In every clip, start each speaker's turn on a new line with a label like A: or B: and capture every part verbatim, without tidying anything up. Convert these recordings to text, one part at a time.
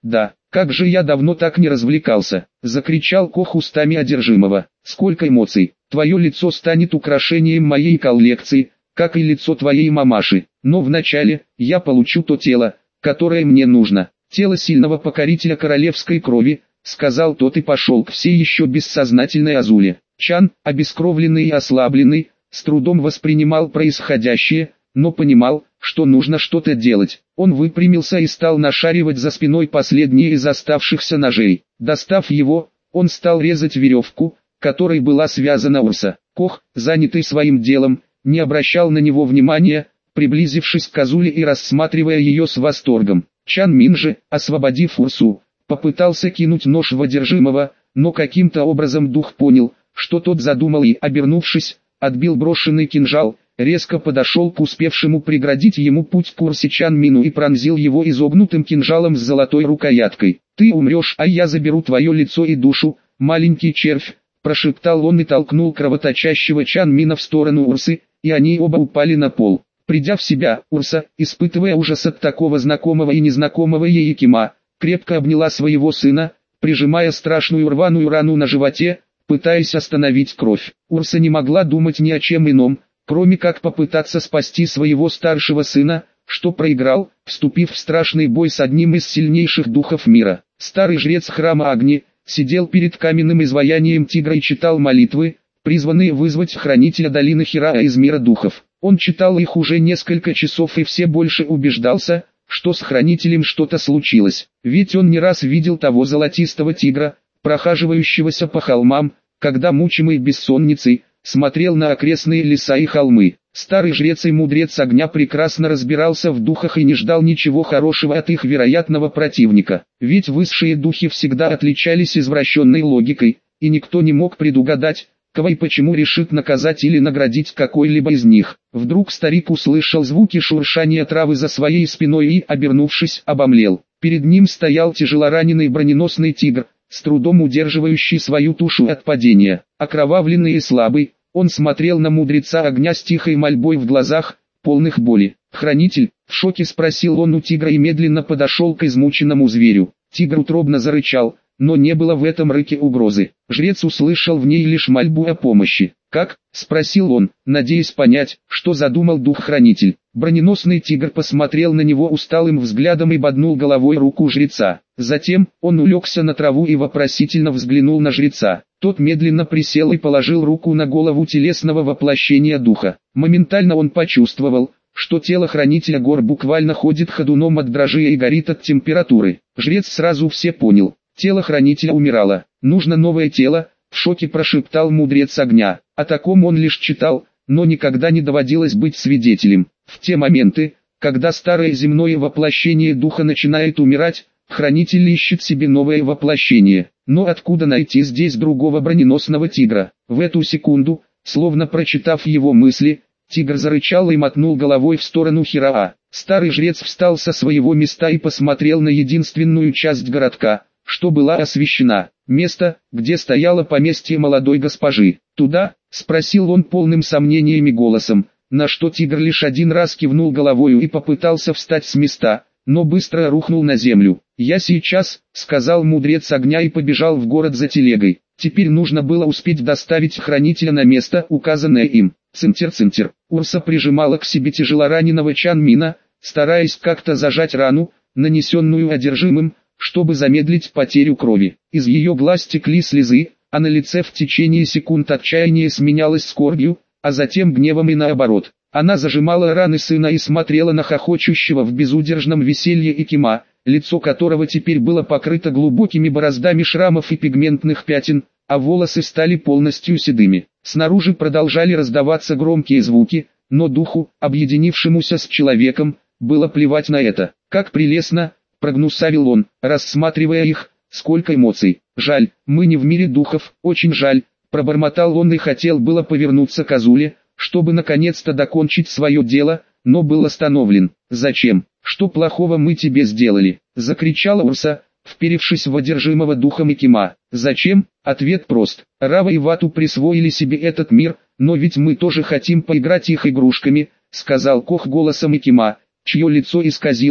A: Да, как же я давно так не развлекался, закричал Кох устами одержимого. Сколько эмоций, твое лицо станет украшением моей коллекции, как и лицо твоей мамаши. Но вначале, я получу то тело, которое мне нужно. Тело сильного покорителя королевской крови, сказал тот и пошел к все еще бессознательной Азуле. Чан, обескровленный и ослабленный, с трудом воспринимал происходящее, но понимал, что нужно что-то делать. Он выпрямился и стал нашаривать за спиной последние из оставшихся ножей. Достав его, он стал резать веревку, которой была связана Урса. Кох, занятый своим делом, не обращал на него внимания, приблизившись к Азуле и рассматривая ее с восторгом. Чан Мин же, освободив Урсу, попытался кинуть нож в одержимого, но каким-то образом дух понял, что тот задумал и, обернувшись, отбил брошенный кинжал, резко подошел к успевшему преградить ему путь к Урсе Чан Мину и пронзил его изогнутым кинжалом с золотой рукояткой. «Ты умрешь, а я заберу твое лицо и душу, маленький червь», прошептал он и толкнул кровоточащего Чан Мина в сторону Урсы, и они оба упали на пол. Придя в себя, Урса, испытывая ужас от такого знакомого и незнакомого ей Кима, крепко обняла своего сына, прижимая страшную рваную рану на животе, пытаясь остановить кровь. Урса не могла думать ни о чем ином, кроме как попытаться спасти своего старшего сына, что проиграл, вступив в страшный бой с одним из сильнейших духов мира. Старый жрец храма Агни сидел перед каменным изваянием тигра и читал молитвы, призванные вызвать хранителя долины Хираа из мира духов. Он читал их уже несколько часов и все больше убеждался, что с хранителем что-то случилось, ведь он не раз видел того золотистого тигра, прохаживающегося по холмам, когда мучимый бессонницей, смотрел на окрестные леса и холмы. Старый жрец и мудрец огня прекрасно разбирался в духах и не ждал ничего хорошего от их вероятного противника, ведь высшие духи всегда отличались извращенной логикой, и никто не мог предугадать, кого и почему решит наказать или наградить какой-либо из них. Вдруг старик услышал звуки шуршания травы за своей спиной и, обернувшись, обомлел. Перед ним стоял тяжелораненый броненосный тигр, с трудом удерживающий свою тушу от падения. Окровавленный и слабый, он смотрел на мудреца огня с тихой мольбой в глазах, полных боли. «Хранитель?» — в шоке спросил он у тигра и медленно подошел к измученному зверю. Тигр утробно зарычал, но не было в этом рыке угрозы. Жрец услышал в ней лишь мольбу о помощи. «Как?» — спросил он, надеясь понять, что задумал дух-хранитель. Броненосный тигр посмотрел на него усталым взглядом и боднул головой руку жреца. Затем, он улегся на траву и вопросительно взглянул на жреца. Тот медленно присел и положил руку на голову телесного воплощения духа. Моментально он почувствовал, что тело хранителя гор буквально ходит ходуном от дрожи и горит от температуры. Жрец сразу все понял. Тело хранителя умирало. «Нужно новое тело», — в шоке прошептал мудрец огня. О таком он лишь читал, но никогда не доводилось быть свидетелем. В те моменты, когда старое земное воплощение духа начинает умирать, хранитель ищет себе новое воплощение. Но откуда найти здесь другого броненосного тигра? В эту секунду, словно прочитав его мысли, тигр зарычал и мотнул головой в сторону Хираа. Старый жрец встал со своего места и посмотрел на единственную часть городка, что была освещена. Место, где стояло поместье молодой госпожи. «Туда?» — спросил он полным сомнениями голосом, на что тигр лишь один раз кивнул головою и попытался встать с места, но быстро рухнул на землю. «Я сейчас», — сказал мудрец огня и побежал в город за телегой. Теперь нужно было успеть доставить хранителя на место, указанное им. Цинтер-цинтер. Урса прижимала к себе тяжелораненого Чан Мина, стараясь как-то зажать рану, нанесенную одержимым, чтобы замедлить потерю крови. Из ее глаз текли слезы, а на лице в течение секунд отчаяние сменялось скорбью, а затем гневом и наоборот. Она зажимала раны сына и смотрела на хохочущего в безудержном веселье Икима, лицо которого теперь было покрыто глубокими бороздами шрамов и пигментных пятен, а волосы стали полностью седыми. Снаружи продолжали раздаваться громкие звуки, но духу, объединившемуся с человеком, было плевать на это. «Как прелестно!» — прогнусавил он, рассматривая их, «сколько эмоций! Жаль, мы не в мире духов, очень жаль!» Пробормотал он и хотел было повернуться к Азуле, чтобы наконец-то докончить свое дело, но был остановлен. «Зачем? Что плохого мы тебе сделали?» — закричала Урса, вперевшись в одержимого духом Икима. «Зачем?» — ответ прост. Рава и Вату присвоили себе этот мир, но ведь мы тоже хотим поиграть их игрушками, — сказал Кох голосом Икима, чье лицо исказилось,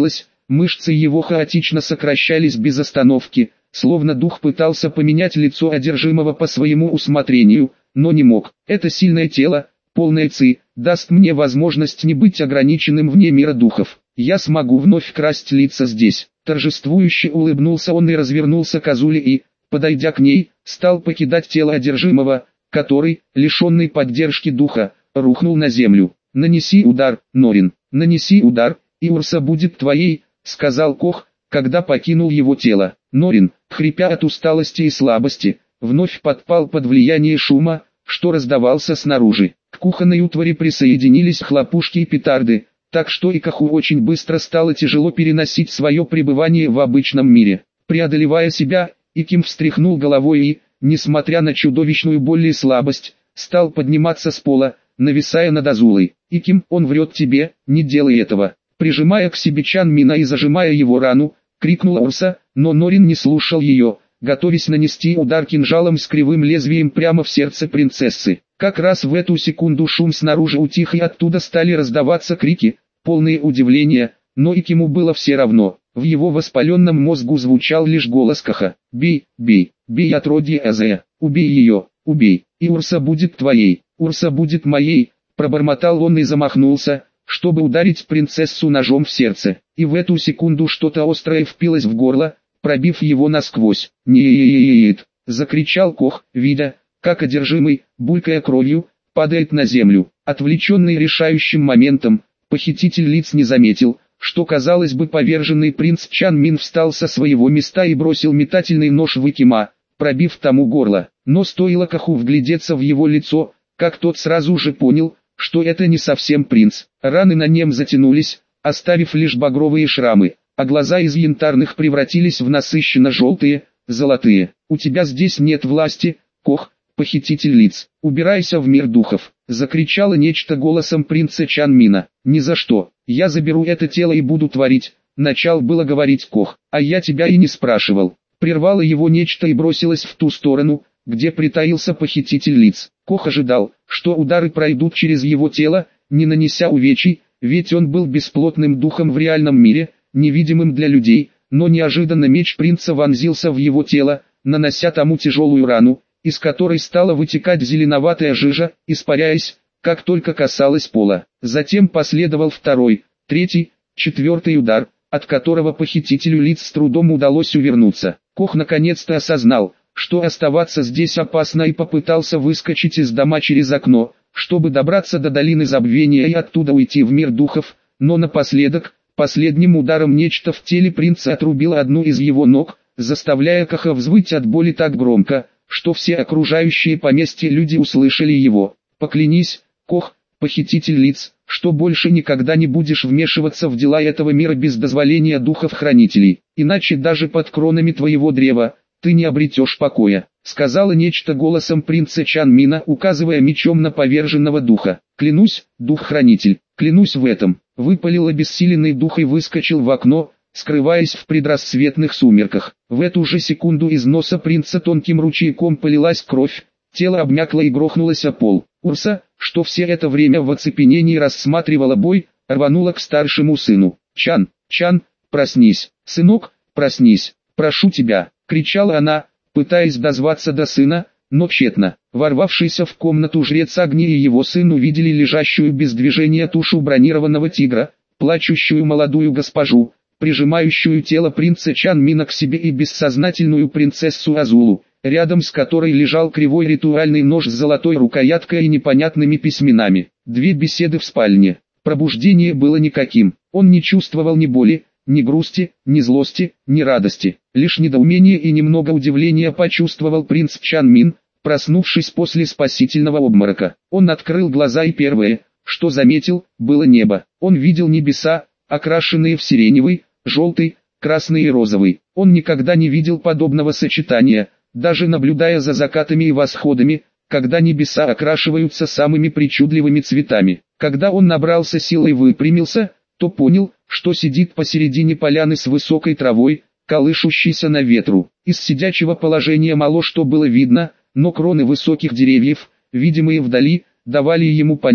A: мышцы его хаотично сокращались без остановки, словно дух пытался поменять лицо одержимого по своему усмотрению, но не мог. Это сильное тело, полное ци, даст мне возможность не быть ограниченным вне мира духов. Я смогу вновь красть лица здесь. Торжествующе улыбнулся он и развернулся к Азуле и, подойдя к ней, стал покидать тело одержимого, который, лишенный поддержки духа, рухнул на землю. «Нанеси удар, Норин, нанеси удар, и Урса будет твоей», — сказал Кох, когда покинул его тело. Норин, хрипя от усталости и слабости, вновь подпал под влияние шума, что раздавался снаружи. К кухонной утвари присоединились хлопушки и петарды, так что и Коху очень быстро стало тяжело переносить свое пребывание в обычном мире. Преодолевая себя, Иким встряхнул головой и, несмотря на чудовищную боль и слабость, стал подниматься с пола, нависая над Азулой. «Иким, он врет тебе, не делай этого!» Прижимая к себе Чан Мина и зажимая его рану, крикнула Урса, но Норин не слушал ее, готовясь нанести удар кинжалом с кривым лезвием прямо в сердце принцессы. Как раз в эту секунду шум снаружи утих и оттуда стали раздаваться крики, полные удивления, но Икиму было все равно. В его воспаленном мозгу звучал лишь голос Коха: «Бей, бей, бей отродье Азея, убей ее, убей, и Урса будет твоей, Урса будет моей», пробормотал он и замахнулся, чтобы ударить принцессу ножом в сердце. И в эту секунду что-то острое впилось в горло, пробив его насквозь. «Нет!» — закричал Кох, видя, как одержимый, булькая кровью, падает на землю. Отвлеченный решающим моментом, похититель лиц не заметил, что, казалось бы, поверженный принц Чан Мин встал со своего места и бросил метательный нож в Икима, пробив тому горло. Но стоило Коху вглядеться в его лицо, как тот сразу же понял, что это не совсем принц. Раны на нем затянулись, оставив лишь багровые шрамы, а глаза из янтарных превратились в насыщенно желтые, золотые. «У тебя здесь нет власти, Кох, похититель лиц. Убирайся в мир духов», — закричало нечто голосом принца Чан Мина. «Ни за что. Я заберу это тело и буду творить», — начал было говорить Кох. «А я тебя и не спрашивал». Прервало его нечто и бросилось в ту сторону, где притаился похититель лиц. Кох ожидал, что удары пройдут через его тело, не нанеся увечий, ведь он был бесплотным духом в реальном мире, невидимым для людей, но неожиданно меч принца вонзился в его тело, нанося тому тяжелую рану, из которой стала вытекать зеленоватая жижа, испаряясь, как только касалась пола. Затем последовал второй, третий, четвертый удар, от которого похитителю лиц с трудом удалось увернуться. Кох наконец-то осознал, что оставаться здесь опасно, и попытался выскочить из дома через окно, чтобы добраться до долины забвения и оттуда уйти в мир духов, но напоследок, последним ударом нечто в теле принца отрубило одну из его ног, заставляя Коха взвыть от боли так громко, что все окружающие поместье люди услышали его. «Поклянись, Кох, похититель лиц, что больше никогда не будешь вмешиваться в дела этого мира без дозволения духов-хранителей, иначе даже под кронами твоего древа ты не обретешь покоя», — сказала нечто голосом принца Чан Мина, указывая мечом на поверженного духа. «Клянусь, дух-хранитель, клянусь в этом», — выпалил обессиленный дух и выскочил в окно, скрываясь в предрассветных сумерках. В эту же секунду из носа принца тонким ручейком полилась кровь, тело обмякло и грохнулось о пол. Урса, что все это время в оцепенении рассматривала бой, рванула к старшему сыну. «Чан, Чан, проснись, сынок, проснись, прошу тебя», — кричала она, пытаясь дозваться до сына, но тщетно. Ворвавшийся в комнату жрец Агни и его сын увидели лежащую без движения тушу бронированного тигра, плачущую молодую госпожу, прижимающую тело принца Чан Мина к себе и бессознательную принцессу Азулу, рядом с которой лежал кривой ритуальный нож с золотой рукояткой и непонятными письменами. Две беседы в спальне. Пробуждение было никаким. Он не чувствовал ни боли, ни грусти, ни злости, ни радости. Лишь недоумение и немного удивления почувствовал принц Чан Мин, проснувшись после спасительного обморока. Он открыл глаза и первое, что заметил, было небо. Он видел небеса, окрашенные в сиреневый, желтый, красный и розовый. Он никогда не видел подобного сочетания, даже наблюдая за закатами и восходами, когда небеса окрашиваются самыми причудливыми цветами. Когда он набрался сил и выпрямился, то понял, что сидит посередине поляны с высокой травой, колышущейся на ветру. Из сидячего положения мало что было видно, но кроны высоких деревьев, видимые вдали, давали ему понять,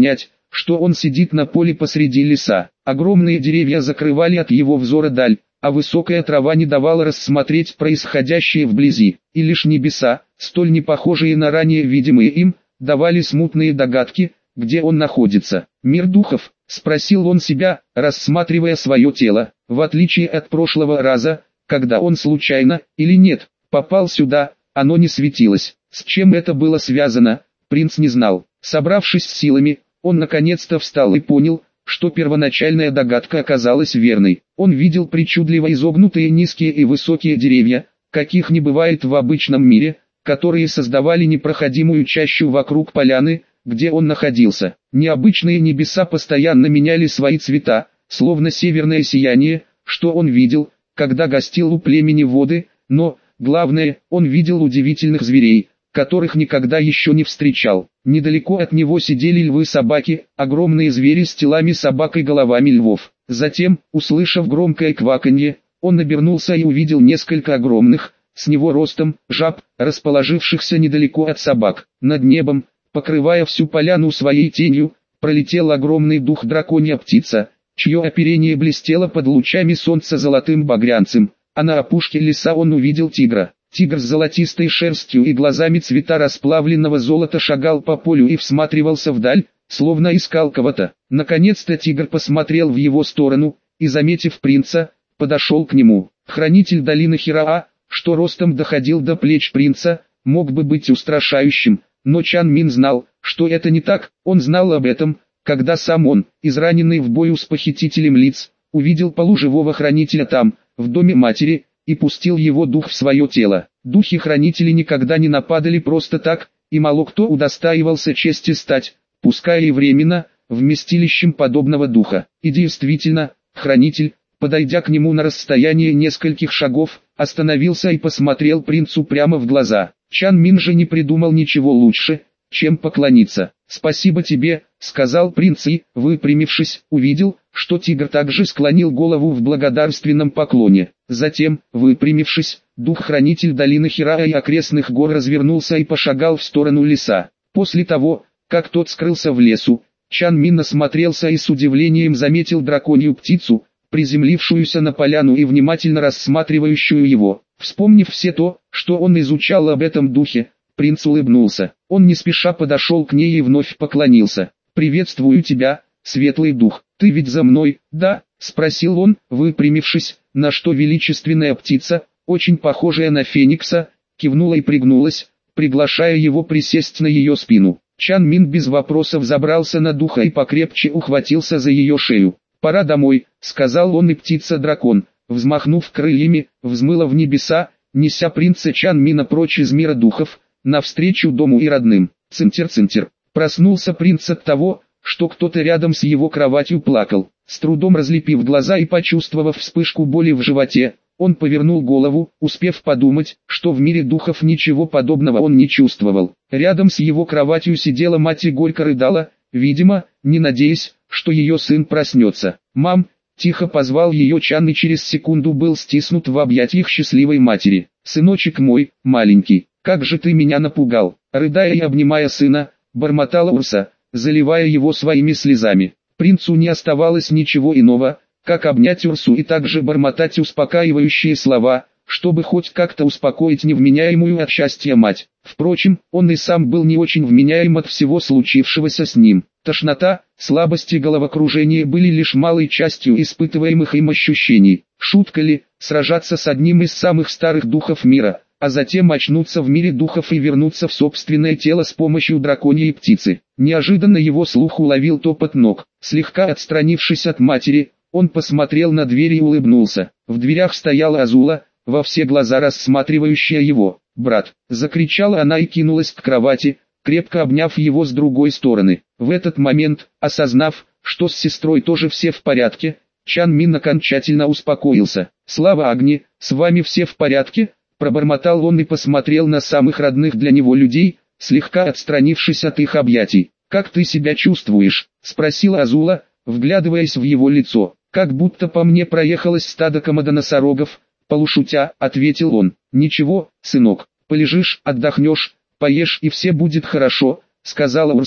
A: что он сидит на поле посреди леса. Огромные деревья закрывали от его взора даль, а высокая трава не давала рассмотреть происходящее вблизи, и лишь небеса, столь не похожие на ранее видимые им, давали смутные догадки, где он находится. «Мир духов?» — спросил он себя, рассматривая свое тело. В отличие от прошлого раза, когда он случайно, или нет, попал сюда, оно не светилось. С чем это было связано, принц не знал. Собравшись с силами, он наконец-то встал и понял, что первоначальная догадка оказалась верной. Он видел причудливо изогнутые низкие и высокие деревья, каких не бывает в обычном мире, которые создавали непроходимую чащу вокруг поляны, где он находился. Необычные небеса постоянно меняли свои цвета, словно северное сияние, что он видел, когда гостил у племени воды, но, главное, он видел удивительных зверей, которых никогда еще не встречал. Недалеко от него сидели львы-собаки, огромные звери с телами собак и головами львов. Затем, услышав громкое кваканье, он обернулся и увидел несколько огромных, с него ростом, жаб, расположившихся недалеко от собак. Над небом, покрывая всю поляну своей тенью, пролетел огромный дух драконья птица, чье оперение блестело под лучами солнца золотым багрянцем, а на опушке леса он увидел тигра. Тигр с золотистой шерстью и глазами цвета расплавленного золота шагал по полю и всматривался вдаль, словно искал кого-то. Наконец-то тигр посмотрел в его сторону, и, заметив принца, подошел к нему. Хранитель долины Хираа, что ростом доходил до плеч принца, мог бы быть устрашающим, но Чан Мин знал, что это не так. Он знал об этом, когда сам он, израненный в бою с похитителем лиц, увидел полуживого хранителя там, в доме матери, и пустил его дух в свое тело. Духи-хранители никогда не нападали просто так, и мало кто удостаивался чести стать, пускай и временно, вместилищем подобного духа. И действительно, хранитель, подойдя к нему на расстояние нескольких шагов, остановился и посмотрел принцу прямо в глаза. Чан Мин же не придумал ничего лучше, чем поклониться. «Спасибо тебе», — сказал принц и, выпрямившись, увидел, что тигр также склонил голову в благодарственном поклоне. Затем, выпрямившись, дух-хранитель долины Хираа и окрестных гор развернулся и пошагал в сторону леса. После того, как тот скрылся в лесу, Чан Мин осмотрелся и с удивлением заметил драконью птицу, приземлившуюся на поляну и внимательно рассматривающую его. Вспомнив все то, что он изучал об этом духе, принц улыбнулся. Он не спеша подошел к ней и вновь поклонился. «Приветствую тебя, светлый дух. Ты ведь за мной, да?» — спросил он, выпрямившись, на что величественная птица, очень похожая на феникса, кивнула и пригнулась, приглашая его присесть на ее спину. Чан Мин без вопросов забрался на духа и покрепче ухватился за ее шею. «Пора домой», — сказал он, и птица-дракон, взмахнув крыльями, взмыла в небеса, неся принца Чан Мина прочь из мира духов, навстречу дому и родным. Цинтер-цинтер. Проснулся принц от того, что кто-то рядом с его кроватью плакал. С трудом разлепив глаза и почувствовав вспышку боли в животе, он повернул голову, успев подумать, что в мире духов ничего подобного он не чувствовал. Рядом с его кроватью сидела мать и горько рыдала, видимо, не надеясь, что ее сын проснется. «Мам!» — тихо позвал ее Чан и через секунду был стиснут в объятиях счастливой матери. «Сыночек мой, маленький, как же ты меня напугал!» Рыдая и обнимая сына, бормотала Урса, заливая его своими слезами. Принцу не оставалось ничего иного, как обнять Урсу и также бормотать успокаивающие слова, чтобы хоть как-то успокоить невменяемую от счастья мать. Впрочем, он и сам был не очень вменяем от всего случившегося с ним. Тошнота, слабость и головокружение были лишь малой частью испытываемых им ощущений. Шутка ли, сражаться с одним из самых старых духов мира, а затем очнуться в мире духов и вернуться в собственное тело с помощью драконьей птицы. Неожиданно его слух уловил топот ног. Слегка отстранившись от матери, он посмотрел на дверь и улыбнулся. В дверях стояла Азула, во все глаза рассматривающая его. «Брат!» — закричала она и кинулась к кровати, крепко обняв его с другой стороны. В этот момент, осознав, что с сестрой тоже все в порядке, Чан Мин окончательно успокоился. «Слава Агни, с вами все в порядке?» — пробормотал он и посмотрел на самых родных для него людей, слегка отстранившись от их объятий. «Как ты себя чувствуешь?» — спросила Азула, вглядываясь в его лицо. «Как будто по мне проехалось стадо комодоносорогов», — полушутя, ответил он. «Ничего, сынок, полежишь, отдохнешь, поешь и все будет хорошо», — сказала Урса,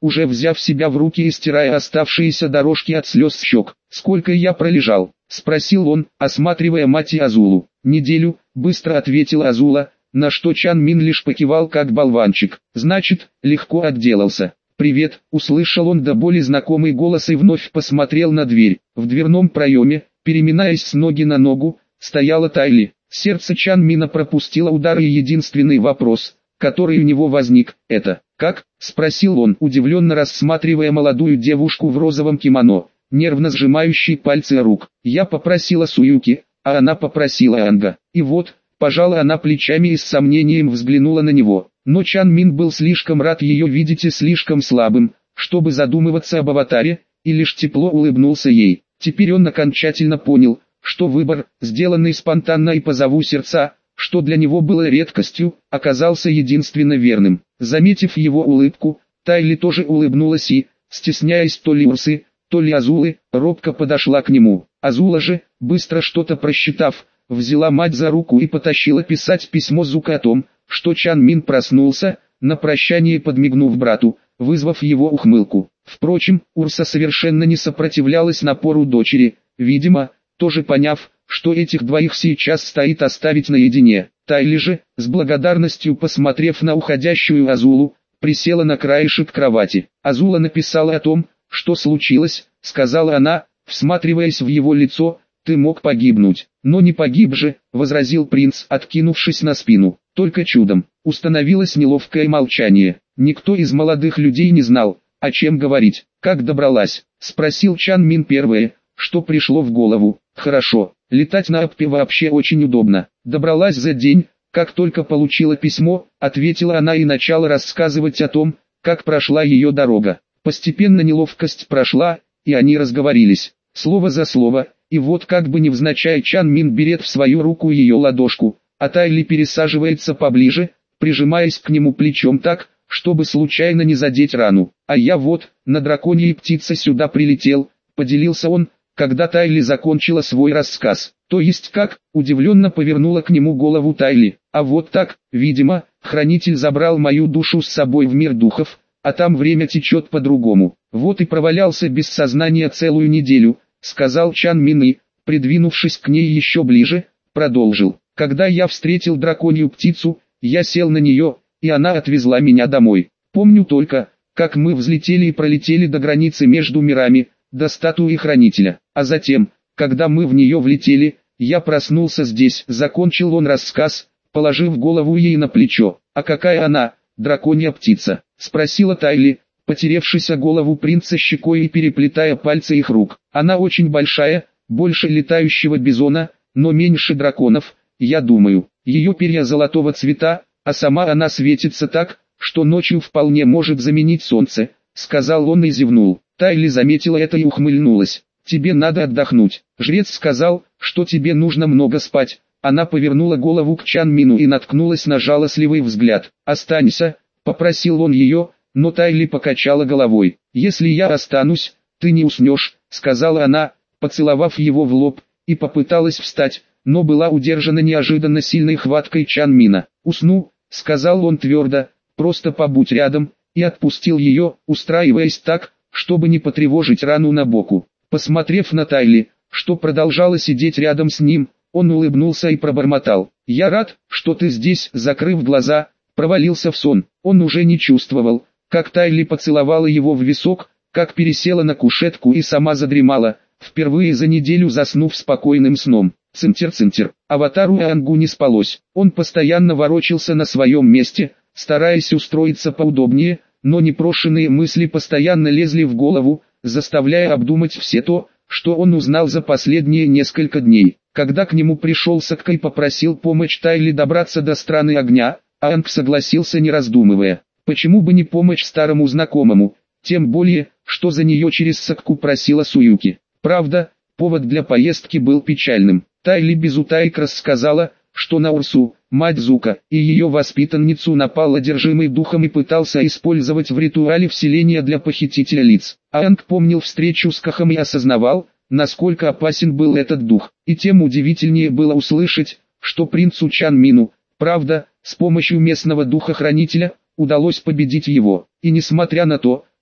A: уже взяв себя в руки и стирая оставшиеся дорожки от слез с щек. «Сколько я пролежал?» — спросил он, осматривая мать и Азулу. «Неделю», — быстро ответила Азула, на что Чан Мин лишь покивал как болванчик. «Значит, легко отделался». «Привет», — услышал он до боли знакомый голос и вновь посмотрел на дверь. В дверном проеме, переминаясь с ноги на ногу, стояла Тайли. Сердце Чан Мина пропустило удар, и единственный вопрос, который у него возник, это «как?» — спросил он, удивленно рассматривая молодую девушку в розовом кимоно, нервно сжимающей пальцы рук. «Я попросила Суюки, а она попросила Анга». И вот, пожала она плечами и с сомнением взглянула на него. Но Чан Мин был слишком рад ее видеть и слишком слабым, чтобы задумываться об аватаре, и лишь тепло улыбнулся ей. Теперь он окончательно понял, что выбор, сделанный спонтанно и по зову сердца, что для него было редкостью, оказался единственно верным. Заметив его улыбку, Тайли тоже улыбнулась и, стесняясь то ли Урсы, то ли Азулы, робко подошла к нему. Азула же, быстро что-то просчитав, взяла мать за руку и потащила писать письмо Зука о том, что Чан Мин проснулся, на прощание подмигнув брату, вызвав его ухмылку. Впрочем, Урса совершенно не сопротивлялась напору дочери, видимо, тоже поняв, что этих двоих сейчас стоит оставить наедине. Тайли же, с благодарностью посмотрев на уходящую Азулу, присела на краешек кровати. Азула написала о том, что случилось, сказала она, всматриваясь в его лицо. «Ты мог погибнуть, но не погиб же», — возразил принц, откинувшись на спину. Только чудом. Установилось неловкое молчание. Никто из молодых людей не знал, о чем говорить. «Как добралась?» — спросил Чан Мин первое, что пришло в голову. «Хорошо, летать на Аппе вообще очень удобно. Добралась за день, как только получила письмо», — ответила она и начала рассказывать о том, как прошла ее дорога. Постепенно неловкость прошла, и они разговорились, слово за слово. И вот как бы невзначай Чан Мин берет в свою руку ее ладошку, а Тайли пересаживается поближе, прижимаясь к нему плечом так, чтобы случайно не задеть рану. «А я вот, на драконьей птице сюда прилетел», — поделился он, когда Тайли закончила свой рассказ. «То есть как?» — удивленно повернула к нему голову Тайли. «А вот так, видимо, хранитель забрал мою душу с собой в мир духов, а там время течет по-другому. Вот и провалялся без сознания целую неделю», — сказал Чан Мин и, придвинувшись к ней еще ближе, продолжил. «Когда я встретил драконью птицу, я сел на нее, и она отвезла меня домой. Помню только, как мы взлетели и пролетели до границы между мирами, до статуи хранителя. А затем, когда мы в нее влетели, я проснулся здесь». Закончил он рассказ, положив голову ей на плечо. «А какая она, драконья птица?» — спросила Тайли, потеревшись о голову принца щекой и переплетая пальцы их рук. «Она очень большая, больше летающего бизона, но меньше драконов, я думаю. Ее перья золотого цвета, а сама она светится так, что ночью вполне может заменить солнце», — сказал он и зевнул. Тайли заметила это и ухмыльнулась. «Тебе надо отдохнуть. Жрец сказал, что тебе нужно много спать». Она повернула голову к Чан Мину и наткнулась на жалостливый взгляд. «Останься», — попросил он ее, но Тайли покачала головой. «Если я останусь, ты не уснешь», — сказала она, поцеловав его в лоб, и попыталась встать, но была удержана неожиданно сильной хваткой Чан Мина. «Усну», — сказал он твердо, — «просто побудь рядом», и отпустил ее, устраиваясь так, чтобы не потревожить рану на боку. Посмотрев на Тайли, что продолжала сидеть рядом с ним, он улыбнулся и пробормотал. «Я рад, что ты здесь», закрыв глаза, провалился в сон. Он уже не чувствовал, как Тайли поцеловала его в висок, как пересела на кушетку и сама задремала, впервые за неделю заснув спокойным сном. Цинтер-цинтер. Аватару Ангу не спалось. Он постоянно ворочался на своем месте, стараясь устроиться поудобнее, но непрошенные мысли постоянно лезли в голову, заставляя обдумать все то, что он узнал за последние несколько дней. Когда к нему пришел Сакка и попросил помочь Тайли добраться до страны огня, Анг согласился не раздумывая. Почему бы не помочь старому знакомому, тем более, что за нее через Сакку просила Суюки. Правда, повод для поездки был печальным. Тайли без утаек рассказала, что на Урсу, мать Зука, и ее воспитанницу напал одержимый духом и пытался использовать в ритуале вселения для похитителя лиц. Анг помнил встречу с Кахом и осознавал, насколько опасен был этот дух, и тем удивительнее было услышать, что принцу Чан Мину, правда, с помощью местного духа-хранителя, удалось победить его. И несмотря на то,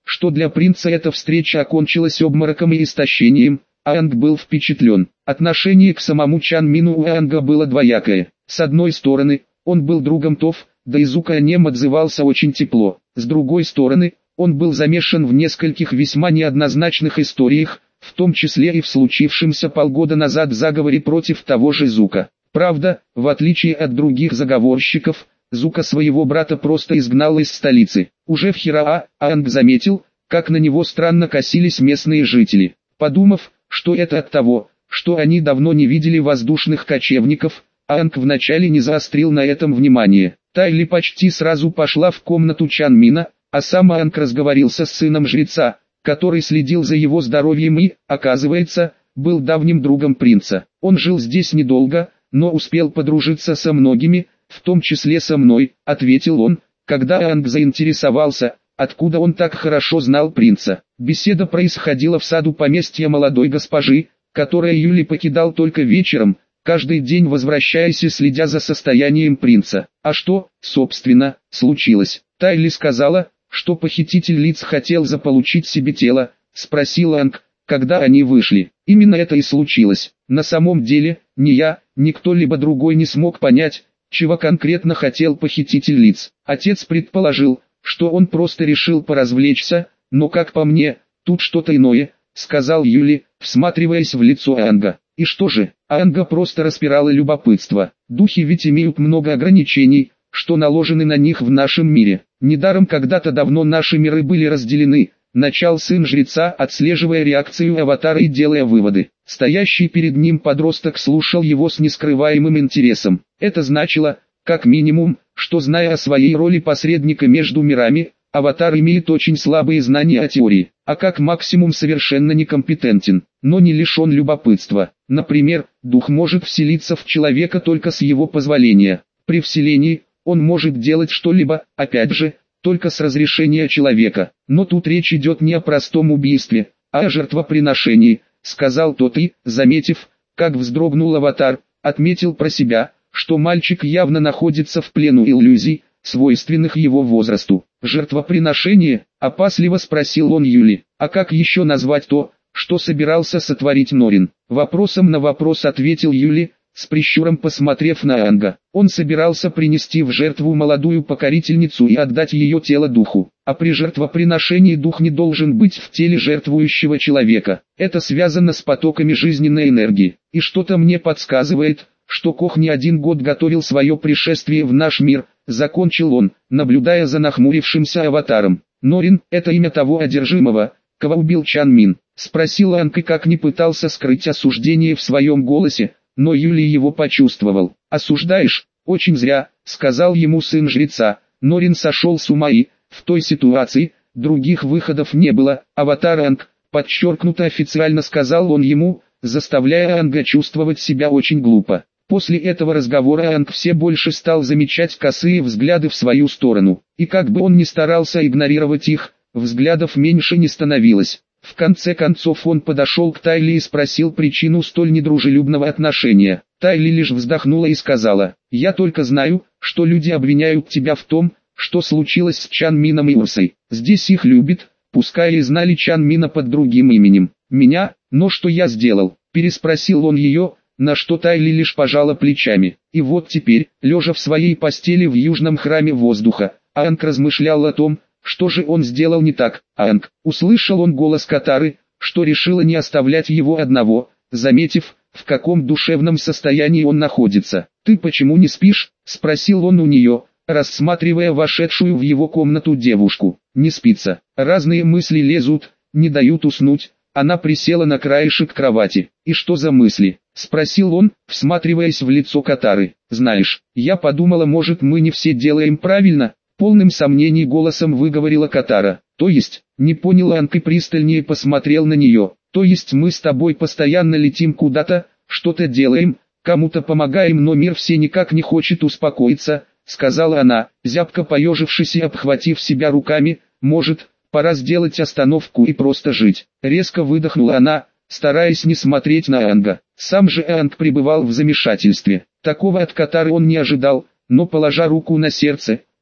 A: что для принца эта встреча окончилась обмороком и истощением. Аанг был впечатлен. Отношение к самому Чан Мину у Аанга было двоякое. С одной стороны, он был другом Тоф, да и Зука о нем отзывался очень тепло. С другой стороны, он был замешан в нескольких весьма неоднозначных историях, в том числе и в случившемся полгода назад заговоре против того же Зука. Правда, в отличие от других заговорщиков, Зука своего брата просто изгнал из столицы. Уже в Хираа, Аанг заметил, как на него странно косились местные жители. Подумав, что это от того, что они давно не видели воздушных кочевников, Аанг вначале не заострил на этом внимание. Тайли почти сразу пошла в комнату Чан Мина, а сам Аанг разговорился с сыном жреца, который следил за его здоровьем и, оказывается, был давним другом принца. Он жил здесь недолго, но успел подружиться со многими, в том числе со мной, ответил он, когда Аанг заинтересовался, откуда он так хорошо знал принца. Беседа происходила в саду поместья молодой госпожи, которая Юли покидал только вечером, каждый день возвращаясь и следя за состоянием принца. А что, собственно, случилось? Тайли сказала, что похититель лиц хотел заполучить себе тело, спросил Аанг, когда они вышли. Именно это и случилось. На самом деле, ни я, ни кто-либо другой не смог понять, чего конкретно хотел похититель лиц. Отец предположил, что он просто решил поразвлечься, но как по мне, тут что-то иное, сказал Юли, всматриваясь в лицо Аанга. И что же? Аанга просто распирало любопытство. Духи ведь имеют много ограничений, что наложены на них в нашем мире. Недаром когда-то давно наши миры были разделены, начал сын жреца, отслеживая реакцию аватара и делая выводы. Стоящий перед ним подросток слушал его с нескрываемым интересом. Это значило, как минимум, что зная о своей роли посредника между мирами, аватар имеет очень слабые знания о теории, а как максимум совершенно некомпетентен, но не лишен любопытства. Например, дух может вселиться в человека только с его позволения. При вселении, он может делать что-либо, опять же, только с разрешения человека. Но тут речь идет не о простом убийстве, а о жертвоприношении, сказал тот и, заметив, как вздрогнул аватар, отметил про себя, что мальчик явно находится в плену иллюзий, свойственных его возрасту. «Жертвоприношение?» – опасливо спросил он Юли. «А как еще назвать то, что собирался сотворить Норин?» Вопросом на вопрос ответил Юли, с прищуром посмотрев на Аанга. Он собирался принести в жертву молодую покорительницу и отдать ее тело духу. А при жертвоприношении дух не должен быть в теле жертвующего человека. Это связано с потоками жизненной энергии. И что-то мне подсказывает, что Кох не один год готовил свое пришествие в наш мир, закончил он, наблюдая за нахмурившимся аватаром. Норин – это имя того одержимого, кого убил Чан Мин. Спросил Аанг и как ни пытался скрыть осуждение в своем голосе, но Юли его почувствовал. «Осуждаешь? Очень зря», — сказал ему сын жреца. Норин сошел с ума и, в той ситуации, других выходов не было. «Аватар Аанг», подчеркнуто официально сказал он ему, заставляя Аанга чувствовать себя очень глупо. После этого разговора Аанг все больше стал замечать косые взгляды в свою сторону. И как бы он ни старался игнорировать их, взглядов меньше не становилось. В конце концов он подошел к Тайли и спросил причину столь недружелюбного отношения. Тайли лишь вздохнула и сказала: «Я только знаю, что люди обвиняют тебя в том, что случилось с Чан Мином и Урсой. Здесь их любят, пускай и знали Чан Мина под другим именем. Меня, но что я сделал?» Переспросил он ее, на что Тайли лишь пожала плечами. И вот теперь, лежа в своей постели в южном храме воздуха, Аанг размышлял о том, что же он сделал не так. «Аанг», услышал он голос Катары, что решила не оставлять его одного, заметив, в каком душевном состоянии он находится. «Ты почему не спишь?» – спросил он у нее, рассматривая вошедшую в его комнату девушку. «Не спится. Разные мысли лезут, не дают уснуть». Она присела на краешек кровати. «И что за мысли?» – спросил он, всматриваясь в лицо Катары. «Знаешь, я подумала, может, мы не все делаем правильно?» Полным сомнений голосом выговорила Катара. «То есть?» – не понял Аанг и пристальнее посмотрел на нее. «То есть мы с тобой постоянно летим куда-то, что-то делаем, кому-то помогаем, но мир все никак не хочет успокоиться», – сказала она, зябко поежившись и обхватив себя руками. «Может, пора сделать остановку и просто жить?» Резко выдохнула она, стараясь не смотреть на Аанга. Сам же Аанг пребывал в замешательстве. Такого от Катары он не ожидал, но, положа руку на сердце,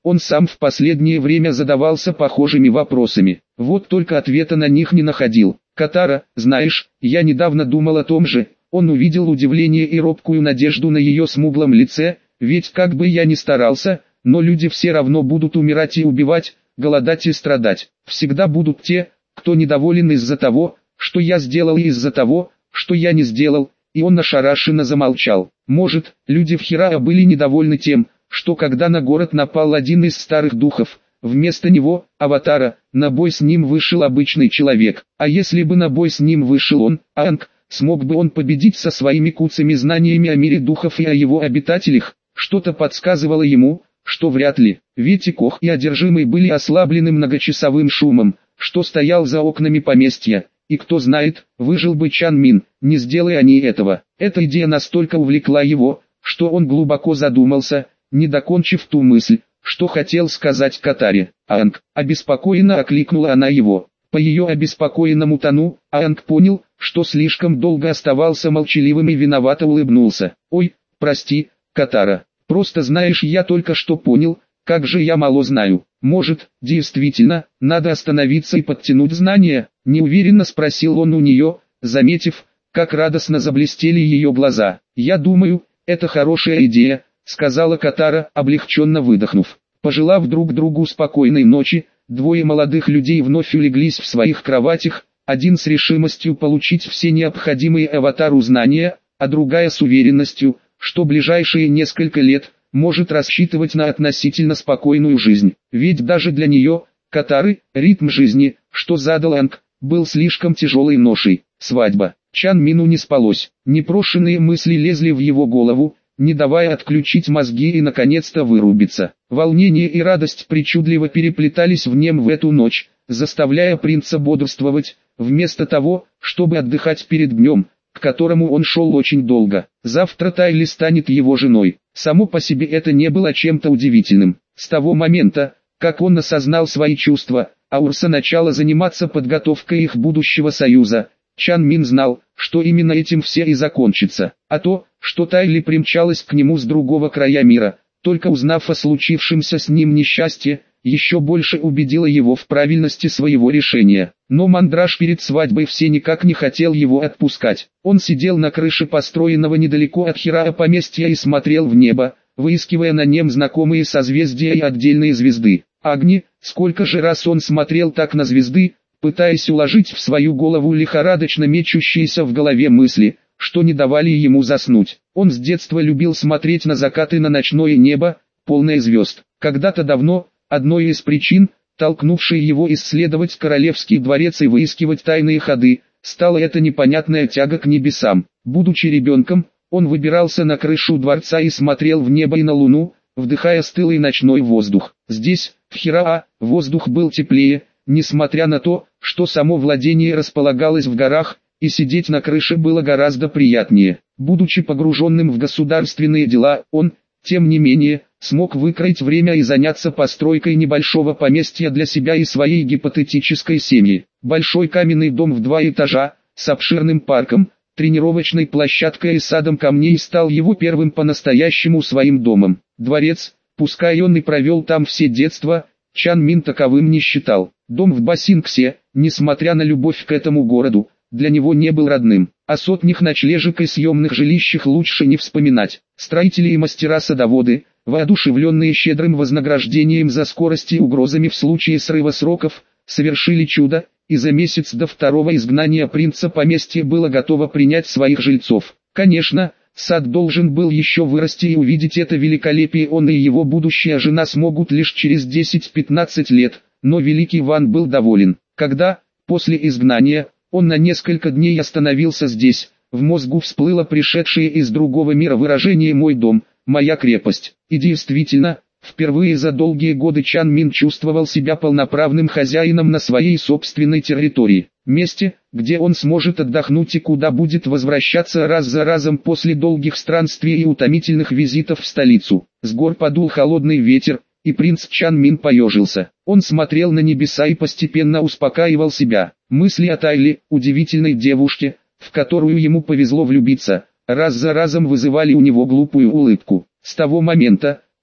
A: Он сам в последнее время задавался похожими вопросами, вот только ответа на них не находил. «Катара, знаешь, я недавно думал о том же». Он увидел удивление и робкую надежду на ее смуглом лице, ведь как бы я ни старался, но люди все равно будут умирать и убивать, голодать и страдать. Всегда будут те, кто недоволен из-за того, что я сделал и из-за того, что я не сделал, и он ошарашенно замолчал. Может, люди в Хираа были недовольны тем, что когда на город напал один из старых духов, вместо него, Аватара, на бой с ним вышел обычный человек. А если бы на бой с ним вышел он, Аанг, смог бы он победить со своими куцами знаниями о мире духов и о его обитателях? Что-то подсказывало ему, что вряд ли, ведь и Кох и Одержимый были ослаблены многочасовым шумом, что стоял за окнами поместья. И кто знает, выжил бы Чан Мин, не сделай они этого. Эта идея настолько увлекла его, что он глубоко задумался, не докончив ту мысль, что хотел сказать Катаре. «Аанг», обеспокоенно окликнула она его. По ее обеспокоенному тону, Аанг понял, что слишком долго оставался молчаливым и виновато улыбнулся. «Ой, прости, Катара, просто знаешь, я только что понял, как же я мало знаю. Может, действительно, надо остановиться и подтянуть знания?» Неуверенно спросил он у нее, заметив, как радостно заблестели ее глаза. «Я думаю, это хорошая идея», сказала Катара, облегченно выдохнув. Пожелав друг другу спокойной ночи, двое молодых людей вновь улеглись в своих кроватях, один с решимостью получить все необходимые Аватару знания, а другая с уверенностью, что ближайшие несколько лет может рассчитывать на относительно спокойную жизнь. Ведь даже для нее, Катары, ритм жизни, что задал Аанг, был слишком тяжелой ношей. Свадьба. Чан Мину не спалось. Непрошенные мысли лезли в его голову, не давая отключить мозги и наконец-то вырубиться. Волнение и радость причудливо переплетались в нем в эту ночь, заставляя принца бодрствовать, вместо того, чтобы отдыхать перед днем, к которому он шел очень долго. Завтра Тайли станет его женой. Само по себе это не было чем-то удивительным. С того момента, как он осознал свои чувства, а Урса начала заниматься подготовкой их будущего союза, Чан Мин знал, что именно этим все и закончится. А то, что Тайли примчалась к нему с другого края мира, только узнав о случившемся с ним несчастье, еще больше убедило его в правильности своего решения. Но мандраж перед свадьбой все никак не хотел его отпускать. Он сидел на крыше построенного недалеко от Хираа поместья и смотрел в небо, выискивая на нем знакомые созвездия и отдельные звезды. Огни, сколько же раз он смотрел так на звезды, пытаясь уложить в свою голову лихорадочно мечущиеся в голове мысли, что не давали ему заснуть. Он с детства любил смотреть на закаты на ночное небо, полное звезд. Когда-то давно, одной из причин, толкнувшей его исследовать королевский дворец и выискивать тайные ходы, стала эта непонятная тяга к небесам. Будучи ребенком, он выбирался на крышу дворца и смотрел в небо и на луну, вдыхая стылый ночной воздух. Здесь, в Хираа, воздух был теплее, несмотря на то, что само владение располагалось в горах, и сидеть на крыше было гораздо приятнее. Будучи погруженным в государственные дела, он, тем не менее, смог выкроить время и заняться постройкой небольшого поместья для себя и своей гипотетической семьи. Большой каменный дом в два этажа, с обширным парком, тренировочной площадкой и садом камней стал его первым по-настоящему своим домом. Дворец, пускай он и провел там все детство, Чан Мин таковым не считал. Дом в Басингсе, несмотря на любовь к этому городу, для него не был родным. О сотнях ночлежек и съемных жилищах лучше не вспоминать. Строители и мастера-садоводы, воодушевленные щедрым вознаграждением за скорость и угрозами в случае срыва сроков, совершили чудо, и за месяц до второго изгнания принца поместье было готово принять своих жильцов. Конечно, сад должен был еще вырасти, и увидеть это великолепие он и его будущая жена смогут лишь через десять-пятнадцать лет, но великий Ван был доволен. Когда, после изгнания, он на несколько дней остановился здесь, в мозгу всплыло пришедшее из другого мира выражение «мой дом, моя крепость». И действительно, впервые за долгие годы Чан Мин чувствовал себя полноправным хозяином на своей собственной территории. Месте, где он сможет отдохнуть и куда будет возвращаться раз за разом после долгих странствий и утомительных визитов в столицу. С гор подул холодный ветер, и принц Чан Мин поежился. Он смотрел на небеса и постепенно успокаивал себя. Мысли о Тайли, удивительной девушке, в которую ему повезло влюбиться, раз за разом вызывали у него глупую улыбку. С того момента,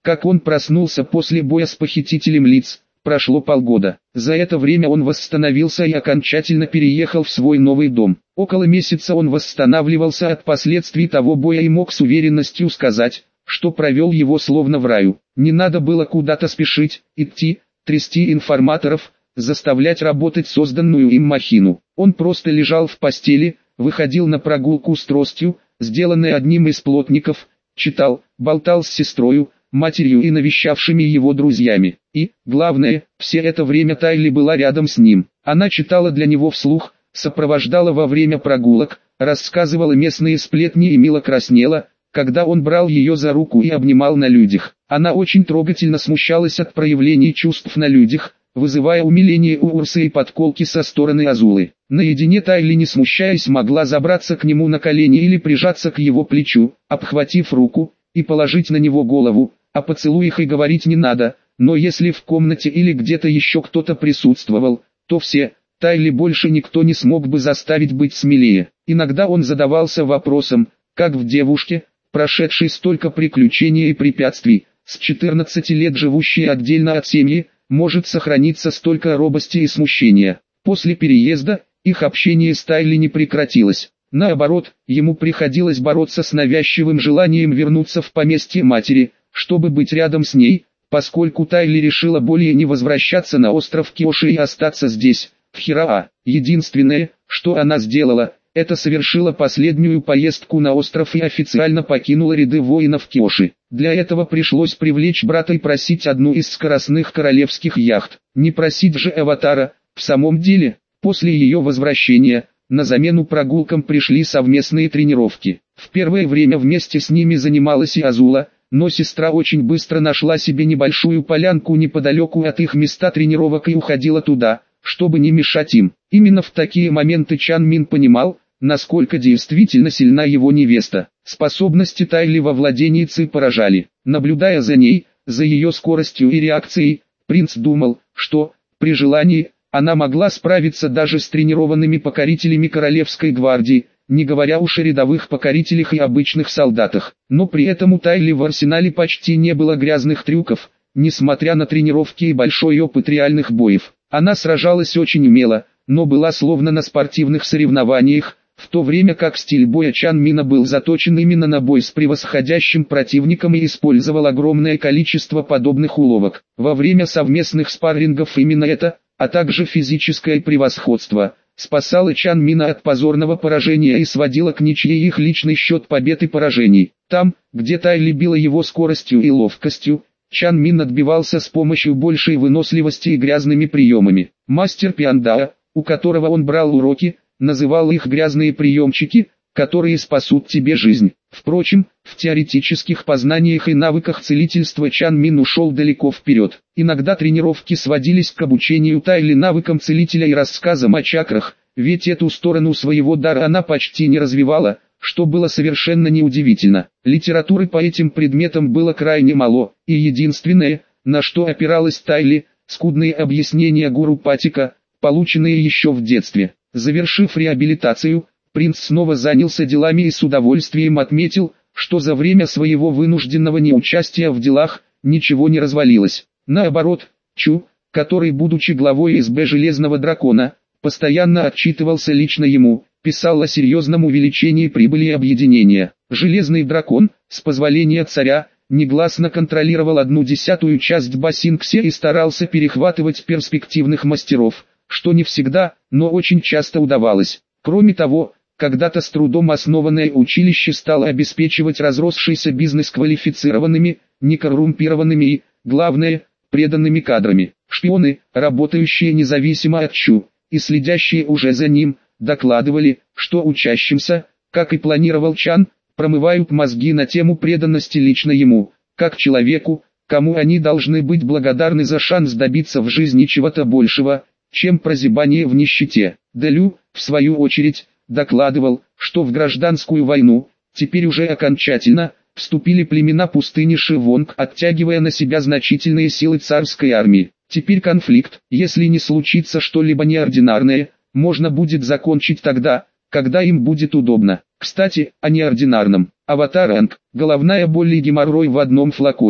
A: как он проснулся после боя с похитителем лиц. Прошло полгода. За это время он восстановился и окончательно переехал в свой новый дом. Около месяца он восстанавливался от последствий того боя и мог с уверенностью сказать, что провел его словно в раю. Не надо было куда-то спешить, идти, трясти информаторов, заставлять работать созданную им махину. Он просто лежал в постели, выходил на прогулку с тростью, сделанной одним из плотников, читал, болтал с сестрою, матерью и навещавшими его друзьями. И, главное, все это время Тайли была рядом с ним. Она читала для него вслух, сопровождала во время прогулок, рассказывала местные сплетни и мило краснела, когда он брал ее за руку и обнимал на людях. Она очень трогательно смущалась от проявлений чувств на людях, вызывая умиление у Урсы и подколки со стороны Азулы. Наедине Тайли, не смущаясь, могла забраться к нему на колени или прижаться к его плечу, обхватив руку, и положить на него голову. О поцелуях и говорить не надо, но если в комнате или где-то еще кто-то присутствовал, то все, Тайли больше никто не смог бы заставить быть смелее. Иногда он задавался вопросом, как в девушке, прошедшей столько приключений и препятствий, с четырнадцати лет живущей отдельно от семьи, может сохраниться столько робости и смущения. После переезда, их общение с Тайли не прекратилось. Наоборот, ему приходилось бороться с навязчивым желанием вернуться в поместье матери, чтобы быть рядом с ней, поскольку Тайли решила более не возвращаться на остров Киоши и остаться здесь, в Хираа. Единственное, что она сделала, это совершила последнюю поездку на остров и официально покинула ряды воинов Киоши. Для этого пришлось привлечь брата и просить одну из скоростных королевских яхт. Не просить же Аватара. В самом деле, после ее возвращения, на замену прогулкам пришли совместные тренировки. В первое время вместе с ними занималась и Азула, но сестра очень быстро нашла себе небольшую полянку неподалеку от их места тренировок и уходила туда, чтобы не мешать им. Именно в такие моменты Чан Мин понимал, насколько действительно сильна его невеста. Способности Тайли во владении Ци поражали. Наблюдая за ней, за ее скоростью и реакцией, принц думал, что, при желании, она могла справиться даже с тренированными покорителями Королевской гвардии, не говоря уж о рядовых покорителях и обычных солдатах. Но при этом у Тайли в арсенале почти не было грязных трюков, несмотря на тренировки и большой опыт реальных боев. Она сражалась очень умело, но была словно на спортивных соревнованиях, в то время как стиль боя Чан Мина был заточен именно на бой с превосходящим противником и использовал огромное количество подобных уловок. Во время совместных спаррингов именно это, а также физическое превосходство, спасала Чан Мина от позорного поражения и сводила к ничьей их личный счет побед и поражений. Там, где Тайли била его скоростью и ловкостью, Чан Мин отбивался с помощью большей выносливости и грязными приемами. Мастер Пиандаа, у которого он брал уроки, называл их грязные приемчики, которые спасут тебе жизнь. Впрочем, в теоретических познаниях и навыках целительства Чан Мин ушел далеко вперед. Иногда тренировки сводились к обучению Тайли навыкам целителя и рассказам о чакрах, ведь эту сторону своего дара она почти не развивала, что было совершенно неудивительно. Литературы по этим предметам было крайне мало, и единственное, на что опиралась Тайли, скудные объяснения гуру Патика, полученные еще в детстве. Завершив реабилитацию, принц снова занялся делами и с удовольствием отметил, что за время своего вынужденного неучастия в делах, ничего не развалилось. Наоборот, Чу, который, будучи главой эс бэ Железного Дракона, постоянно отчитывался лично ему, писал о серьезном увеличении прибыли объединения. Железный Дракон, с позволения царя, негласно контролировал одну десятую часть Басинксе и старался перехватывать перспективных мастеров, что не всегда, но очень часто удавалось. Кроме того, когда-то с трудом основанное училище стало обеспечивать разросшийся бизнес квалифицированными, некоррумпированными и, главное, преданными кадрами. Шпионы, работающие независимо от Чу, и следящие уже за ним, докладывали, что учащимся, как и планировал Чан, промывают мозги на тему преданности лично ему, как человеку, кому они должны быть благодарны за шанс добиться в жизни чего-то большего, чем прозябание в нищете. Дэлю, в свою очередь, докладывал, что в гражданскую войну, теперь уже окончательно, вступили племена пустыни Шивонг, оттягивая на себя значительные силы царской армии. Теперь конфликт, если не случится что-либо неординарное, можно будет закончить тогда, когда им будет удобно. Кстати, о неординарном. Аватар Энг, головная боль и геморрой в одном флаконе.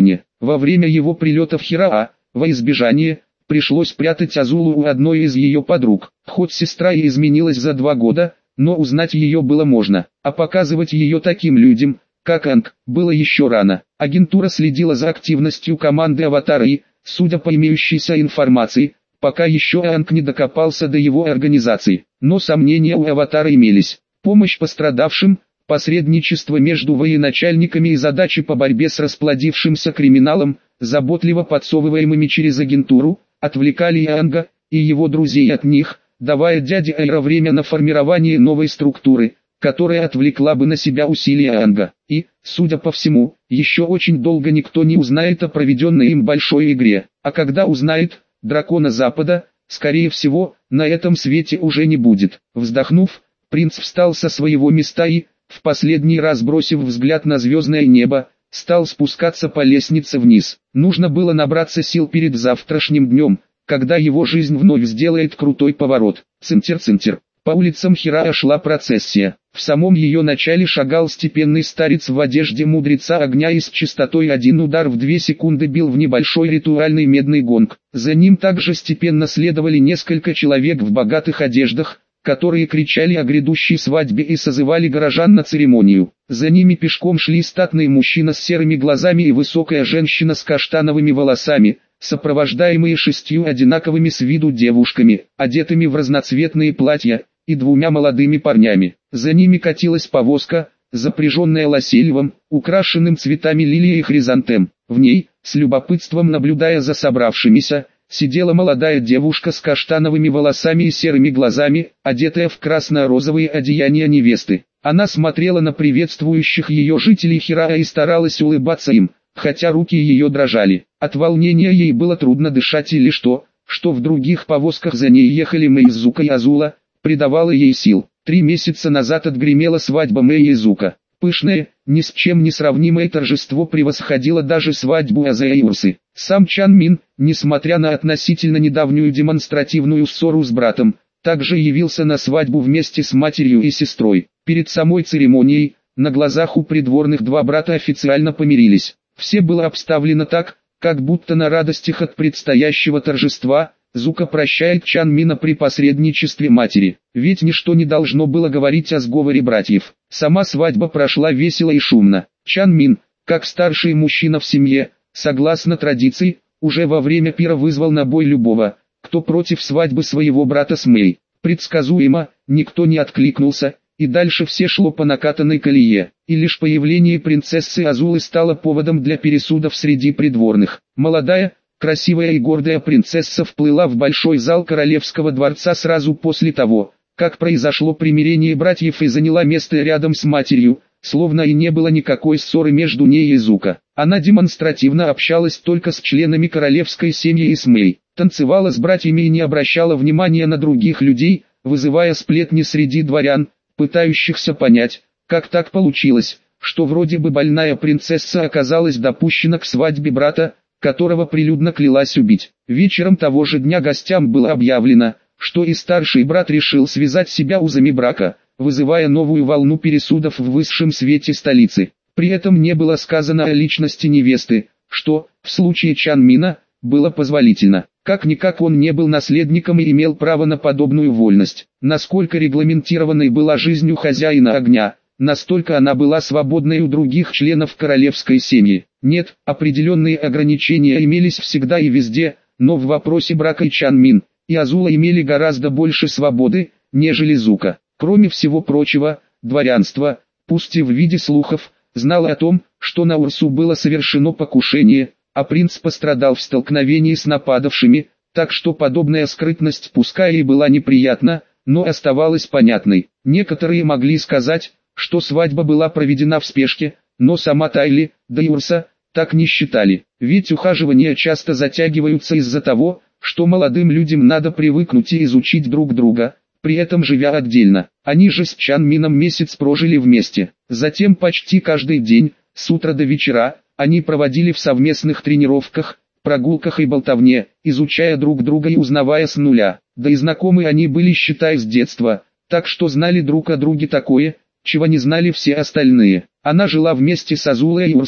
A: Во время его прилета в Хираа, во избежание, пришлось прятать Азулу у одной из ее подруг. Хоть сестра и изменилась за два года, но узнать ее было можно, а показывать ее таким людям, как Анг, было еще рано. Агентура следила за активностью команды Аватара и, судя по имеющейся информации, пока еще Анг не докопался до его организации. Но сомнения у Аватара имелись. Помощь пострадавшим, посредничество между военачальниками и задачи по борьбе с расплодившимся криминалом, заботливо подсовываемыми через агентуру, отвлекали и Анга, и его друзей от них, давая дяде Эйра время на формирование новой структуры, которая отвлекла бы на себя усилия Анга. И, судя по всему, еще очень долго никто не узнает о проведенной им большой игре, а когда узнает, дракона Запада, скорее всего, на этом свете уже не будет. Вздохнув, принц встал со своего места и, в последний раз бросив взгляд на звездное небо, стал спускаться по лестнице вниз. Нужно было набраться сил перед завтрашним днем, когда его жизнь вновь сделает крутой поворот. Цинтер-цинтер. По улицам Хираа шла процессия. В самом ее начале шагал степенный старец в одежде мудреца огня и с частотой один удар в две секунды бил в небольшой ритуальный медный гонг. За ним также степенно следовали несколько человек в богатых одеждах, которые кричали о грядущей свадьбе и созывали горожан на церемонию. За ними пешком шли статный мужчина с серыми глазами и высокая женщина с каштановыми волосами, сопровождаемые шестью одинаковыми с виду девушками, одетыми в разноцветные платья, и двумя молодыми парнями. За ними катилась повозка, запряженная лосельвом, украшенным цветами лилии и хризантем. В ней, с любопытством наблюдая за собравшимися, сидела молодая девушка с каштановыми волосами и серыми глазами, одетая в красно-розовые одеяния невесты. Она смотрела на приветствующих ее жителей Хираа и старалась улыбаться им, хотя руки ее дрожали. От волнения ей было трудно дышать, или что, что в других повозках за ней ехали Мэйзука и Азула, придавало ей сил. Три месяца назад отгремела свадьба Мэй и Зука. Пышное, ни с чем не сравнимое торжество превосходило даже свадьбу Азэ и Урсы. Сам Чан Мин, несмотря на относительно недавнюю демонстративную ссору с братом, также явился на свадьбу вместе с матерью и сестрой. Перед самой церемонией, на глазах у придворных два брата официально помирились. Все было обставлено так, как будто на радостях от предстоящего торжества, Зука прощает Чан Мина при посредничестве матери. Ведь ничто не должно было говорить о сговоре братьев. Сама свадьба прошла весело и шумно. Чан Мин, как старший мужчина в семье, согласно традиции, уже во время пира вызвал на бой любого, кто против свадьбы своего брата с Мэй. Предсказуемо, никто не откликнулся, и дальше все шло по накатанной колее. И лишь появление принцессы Азулы стало поводом для пересудов среди придворных. Молодая, красивая и гордая принцесса вплыла в большой зал королевского дворца сразу после того, как произошло примирение братьев, и заняла место рядом с матерью, словно и не было никакой ссоры между ней и Зука. Она демонстративно общалась только с членами королевской семьи и с Мэй, танцевала с братьями и не обращала внимания на других людей, вызывая сплетни среди дворян, пытающихся понять, как так получилось, что вроде бы больная принцесса оказалась допущена к свадьбе брата, которого прилюдно клялась убить. Вечером того же дня гостям было объявлено, что и старший брат решил связать себя узами брака, вызывая новую волну пересудов в высшем свете столицы. При этом не было сказано о личности невесты, что, в случае Чан Мина, было позволительно. Как-никак он не был наследником и имел право на подобную вольность. Насколько регламентированной была жизнь у хозяина огня, настолько она была свободной у других членов королевской семьи. Нет, определенные ограничения имелись всегда и везде, но в вопросе брака и Чан Мин, и Азула имели гораздо больше свободы, нежели Зука. Кроме всего прочего, дворянство, пусть и в виде слухов, знало о том, что на Урсу было совершено покушение, а принц пострадал в столкновении с нападавшими, так что подобная скрытность пускай и была неприятна, но оставалась понятной. Некоторые могли сказать, что свадьба была проведена в спешке, но сама Тайли, да и Урса, так не считали. Ведь ухаживания часто затягиваются из-за того, что молодым людям надо привыкнуть и изучить друг друга, при этом живя отдельно. Они же с Чан Мином месяц прожили вместе. Затем почти каждый день, с утра до вечера, они проводили в совместных тренировках, прогулках и болтовне, изучая друг друга и узнавая с нуля. Да и знакомы они были, считай, с детства, так что знали друг о друге такое, чего не знали все остальные. Она жила вместе с Азулой и Урсой,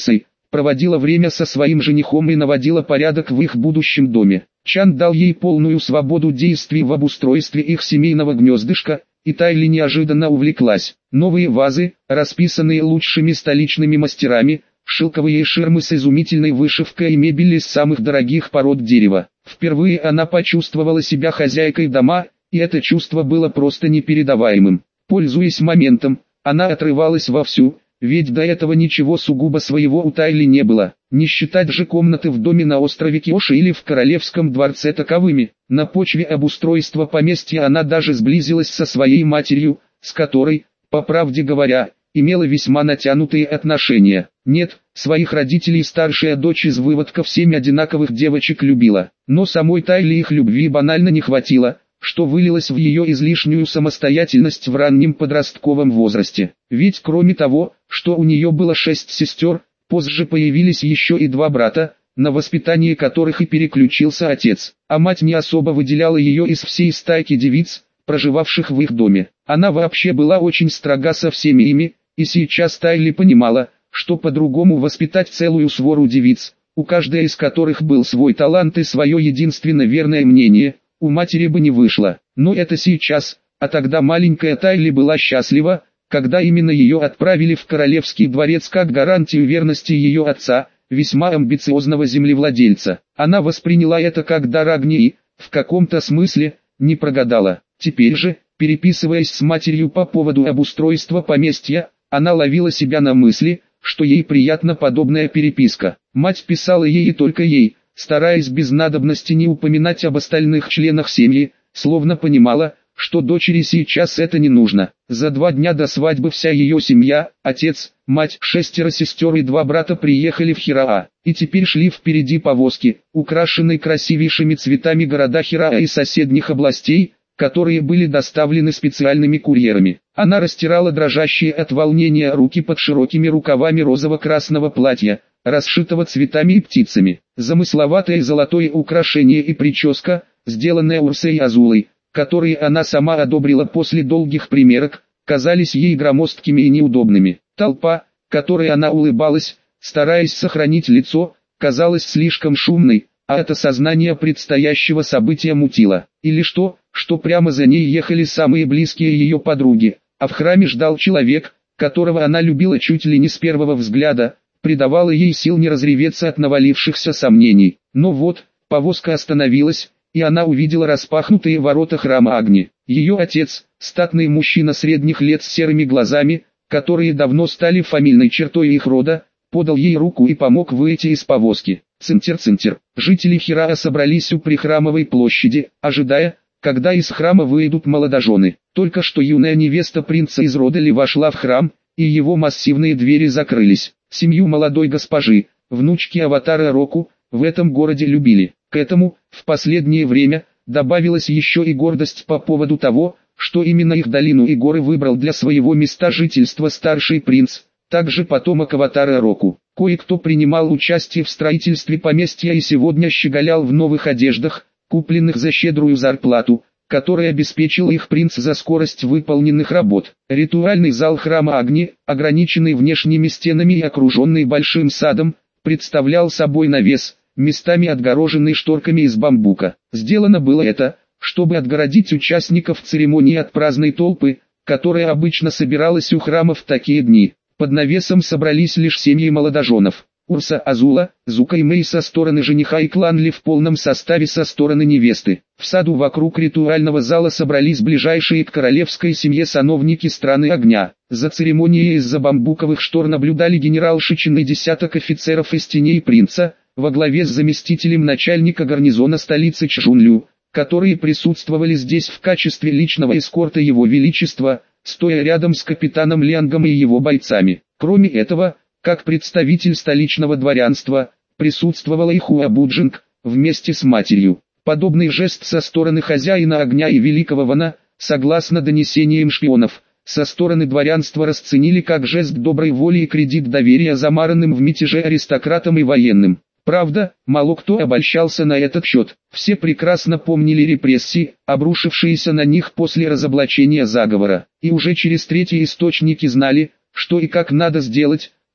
A: проводила время со своим женихом и наводила порядок в их будущем доме. Чан дал ей полную свободу действий в обустройстве их семейного гнездышка, и Тайли неожиданно увлеклась. Новые вазы, расписанные лучшими столичными мастерами, шелковые ширмы с изумительной вышивкой и мебель из самых дорогих пород дерева. Впервые она почувствовала себя хозяйкой дома, и это чувство было просто непередаваемым. Пользуясь моментом, она отрывалась вовсю, ведь до этого ничего сугубо своего у Тайли не было, не считать же комнаты в доме на острове Киоши или в королевском дворце таковыми. На почве обустройства поместья она даже сблизилась со своей матерью, с которой, по правде говоря, имела весьма натянутые отношения. Нет, своих родителей старшая дочь из выводков семь одинаковых девочек любила, но самой Тайли их любви банально не хватило, что вылилось в ее излишнюю самостоятельность в раннем подростковом возрасте. Ведь кроме того, что у нее было шесть сестер, позже появились еще и два брата, на воспитание которых и переключился отец, а мать не особо выделяла ее из всей стайки девиц, проживавших в их доме. Она вообще была очень строга со всеми ими, и сейчас Тайли понимала, что по-другому воспитать целую свору девиц, у каждой из которых был свой талант и свое единственно верное мнение, у матери бы не вышло. Но это сейчас, а тогда маленькая Тайли была счастлива, когда именно ее отправили в королевский дворец как гарантию верности ее отца, весьма амбициозного землевладельца. Она восприняла это как дар огни и, в каком-то смысле, не прогадала. Теперь же, переписываясь с матерью по поводу обустройства поместья, она ловила себя на мысли, что ей приятна подобная переписка. Мать писала ей и только ей, стараясь без надобности не упоминать об остальных членах семьи, словно понимала, что дочери сейчас это не нужно. За два дня до свадьбы вся ее семья, отец, мать, шестеро сестер и два брата приехали в Хираа, и теперь шли впереди повозки, украшенной красивейшими цветами города Хираа и соседних областей, которые были доставлены специальными курьерами. Она растирала дрожащие от волнения руки под широкими рукавами розово-красного платья, расшитого цветами и птицами. Замысловатое золотое украшение и прическа, сделанная Урсой Азулой, которые она сама одобрила после долгих примерок, казались ей громоздкими и неудобными. Толпа, которой она улыбалась, стараясь сохранить лицо, казалась слишком шумной, а это сознание предстоящего события мутило. Или что, что прямо за ней ехали самые близкие ее подруги, а в храме ждал человек, которого она любила чуть ли не с первого взгляда, придавало ей сил не разреветься от навалившихся сомнений. Но вот, повозка остановилась, и она увидела распахнутые ворота храма Агни. Ее отец, статный мужчина средних лет с серыми глазами, которые давно стали фамильной чертой их рода, подал ей руку и помог выйти из повозки. Цинтер-цинтер. Жители Хираа собрались у прихрамовой площади, ожидая, когда из храма выйдут молодожены. Только что юная невеста принца из рода Ли вошла в храм, и его массивные двери закрылись. Семью молодой госпожи, внучки аватара Року, в этом городе любили. К этому, в последнее время, добавилась еще и гордость по поводу того, что именно их долину и горы выбрал для своего места жительства старший принц, также потомок аватара Року. Кое-кто принимал участие в строительстве поместья и сегодня щеголял в новых одеждах, купленных за щедрую зарплату, которой обеспечил их принц за скорость выполненных работ. Ритуальный зал храма Агни, ограниченный внешними стенами и окруженный большим садом, представлял собой навес, местами отгороженный шторками из бамбука. Сделано было это, чтобы отгородить участников церемонии от праздной толпы, которая обычно собиралась у храма в такие дни. Под навесом собрались лишь семьи молодоженов. Урса, Азула, Зука и Мэй со стороны жениха и клан Ли в полном составе со стороны невесты. В саду вокруг ритуального зала собрались ближайшие к королевской семье сановники страны огня. За церемонией из-за бамбуковых штор наблюдали генерал Шичин и десяток офицеров из теней принца, во главе с заместителем начальника гарнизона столицы Чжунлю, которые присутствовали здесь в качестве личного эскорта его величества, стоя рядом с капитаном Лиангом и его бойцами. Кроме этого, как представитель столичного дворянства, присутствовала и Хуа Буджинг, вместе с матерью. Подобный жест со стороны хозяина огня и великого Вана, согласно донесениям шпионов, со стороны дворянства расценили как жест доброй воли и кредит доверия замаранным в мятеже аристократам и военным. Правда, мало кто обольщался на этот счет. Все прекрасно помнили репрессии, обрушившиеся на них после разоблачения заговора. И уже через третьи источники знали, что и как надо сделать,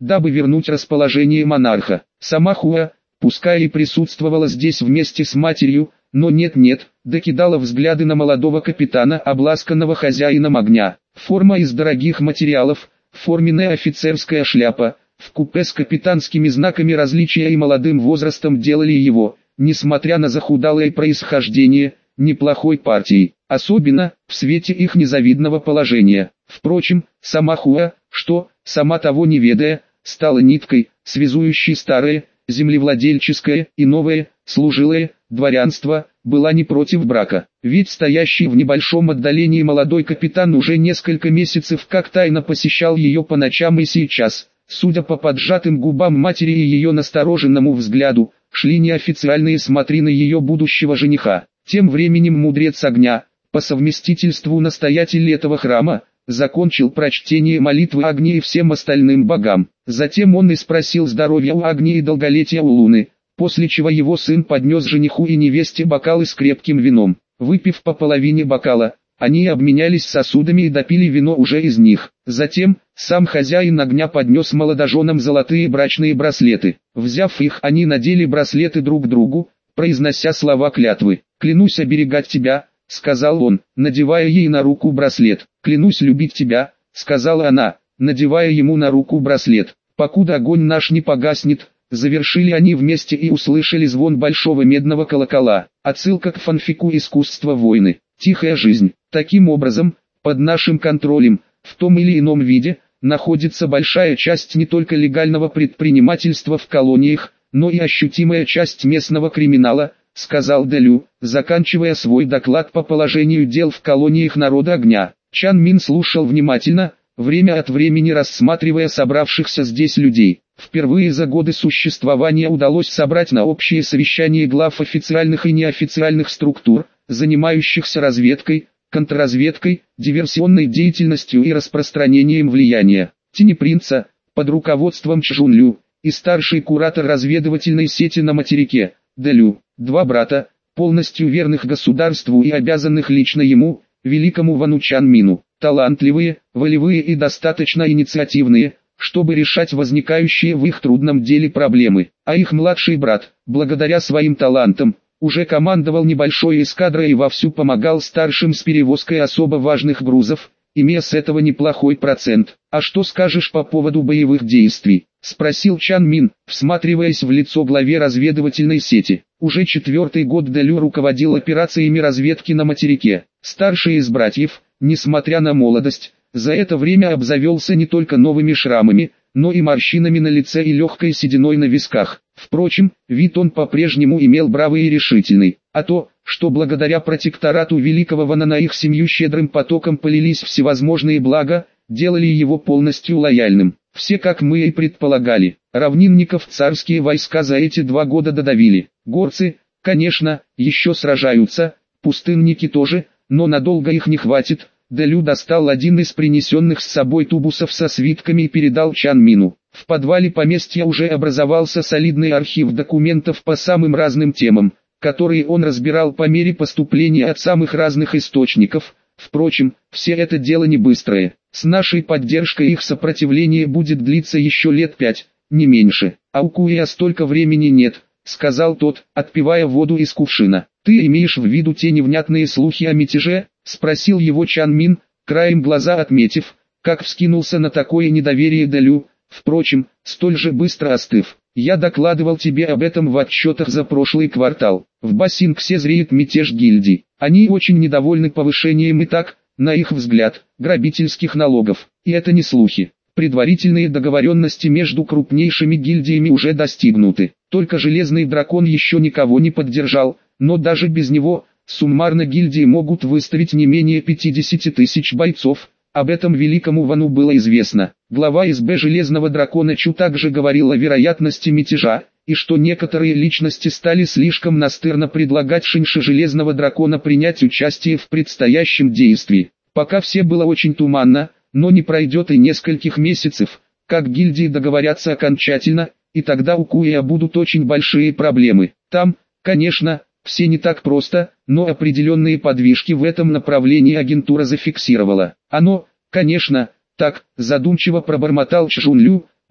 A: дабы вернуть расположение монарха. Сама Хуа, пускай и присутствовала здесь вместе с матерью, но нет-нет, докидала взгляды на молодого капитана, обласканного хозяином огня. Форма из дорогих материалов, форменная офицерская шляпа, вкупе с капитанскими знаками различия и молодым возрастом делали его, несмотря на захудалое происхождение, неплохой партией, особенно в свете их незавидного положения. Впрочем, сама Хуа, что, сама того не ведая, стала ниткой, связующей старое, землевладельческое и новое, служилое, дворянство, была не против брака. Ведь стоящий в небольшом отдалении молодой капитан уже несколько месяцев как тайно посещал ее по ночам и сейчас, судя по поджатым губам матери и ее настороженному взгляду, шли неофициальные смотрины ее будущего жениха. Тем временем мудрец огня, по совместительству настоятель этого храма, закончил прочтение молитвы Агни и всем остальным богам. Затем он и спросил здоровья у Агни и долголетия у Луны, после чего его сын поднес жениху и невесте бокалы с крепким вином. Выпив по половине бокала, они обменялись сосудами и допили вино уже из них. Затем, сам хозяин огня поднес молодоженам золотые брачные браслеты. Взяв их, они надели браслеты друг другу, произнося слова клятвы. «Клянусь оберегать тебя», — сказал он, надевая ей на руку браслет. «Клянусь любить тебя», — сказала она, надевая ему на руку браслет. «Покуда огонь наш не погаснет», — завершили они вместе и услышали звон большого медного колокола. Отсылка к фанфику «Искусство войны». Тихая жизнь. Таким образом, под нашим контролем, в том или ином виде, находится большая часть не только легального предпринимательства в колониях, но и ощутимая часть местного криминала, сказал Делю, заканчивая свой доклад по положению дел в колониях народа огня. Чан Мин слушал внимательно, время от времени рассматривая собравшихся здесь людей. Впервые за годы существования удалось собрать на общее совещание глав официальных и неофициальных структур, занимающихся разведкой, контрразведкой, диверсионной деятельностью и распространением влияния. Тени принца, под руководством Чжун Лю, и старший куратор разведывательной сети на материке, Делю, два брата, полностью верных государству и обязанных лично ему, великому Вану Чан Мину, талантливые, волевые и достаточно инициативные, чтобы решать возникающие в их трудном деле проблемы. А их младший брат, благодаря своим талантам, уже командовал небольшой эскадрой и вовсю помогал старшим с перевозкой особо важных грузов, имея с этого неплохой процент. «А что скажешь по поводу боевых действий?» — спросил Чан Мин, всматриваясь в лицо главе разведывательной сети. Уже четвертый год Делю руководил операциями разведки на материке. Старший из братьев, несмотря на молодость, за это время обзавелся не только новыми шрамами, но и морщинами на лице и легкой сединой на висках. Впрочем, вид он по-прежнему имел бравый и решительный, а то, что благодаря протекторату великого Вана на их семью щедрым потоком полились всевозможные блага, делали его полностью лояльным. Все, как мы и предполагали, равнинников царские войска за эти два года додавили. Горцы, конечно, еще сражаются, пустынники тоже, но надолго их не хватит. Делю достал один из принесенных с собой тубусов со свитками и передал Чан Мину. В подвале поместья уже образовался солидный архив документов по самым разным темам, которые он разбирал по мере поступления от самых разных источников. Впрочем, все это дело не быстрое. С нашей поддержкой их сопротивление будет длиться еще лет пять, не меньше. А у Куя столько времени нет, сказал тот, отпивая воду из кувшина. Ты имеешь в виду те невнятные слухи о мятеже? Спросил его Чан Мин, краем глаза отметив, как вскинулся на такое недоверие Делю, впрочем, столь же быстро остыв. Я докладывал тебе об этом в отчетах за прошлый квартал. В Бассингсе зреет мятеж гильдий. Они очень недовольны повышением и так, на их взгляд, грабительских налогов. И это не слухи. Предварительные договоренности между крупнейшими гильдиями уже достигнуты. Только Железный Дракон еще никого не поддержал, но даже без него, суммарно гильдии могут выставить не менее пятидесяти тысяч бойцов. Об этом великому Вану было известно. Глава СБ Железного Дракона Чу также говорил о вероятности мятежа, и что некоторые личности стали слишком настырно предлагать Шиньше Железного Дракона принять участие в предстоящем действии. Пока все было очень туманно, но не пройдет и нескольких месяцев, как гильдии договорятся окончательно, и тогда у Куя будут очень большие проблемы. Там, конечно, все не так просто, но определенные подвижки в этом направлении агентура зафиксировала. Оно, конечно, так, задумчиво пробормотал Чжун Лю,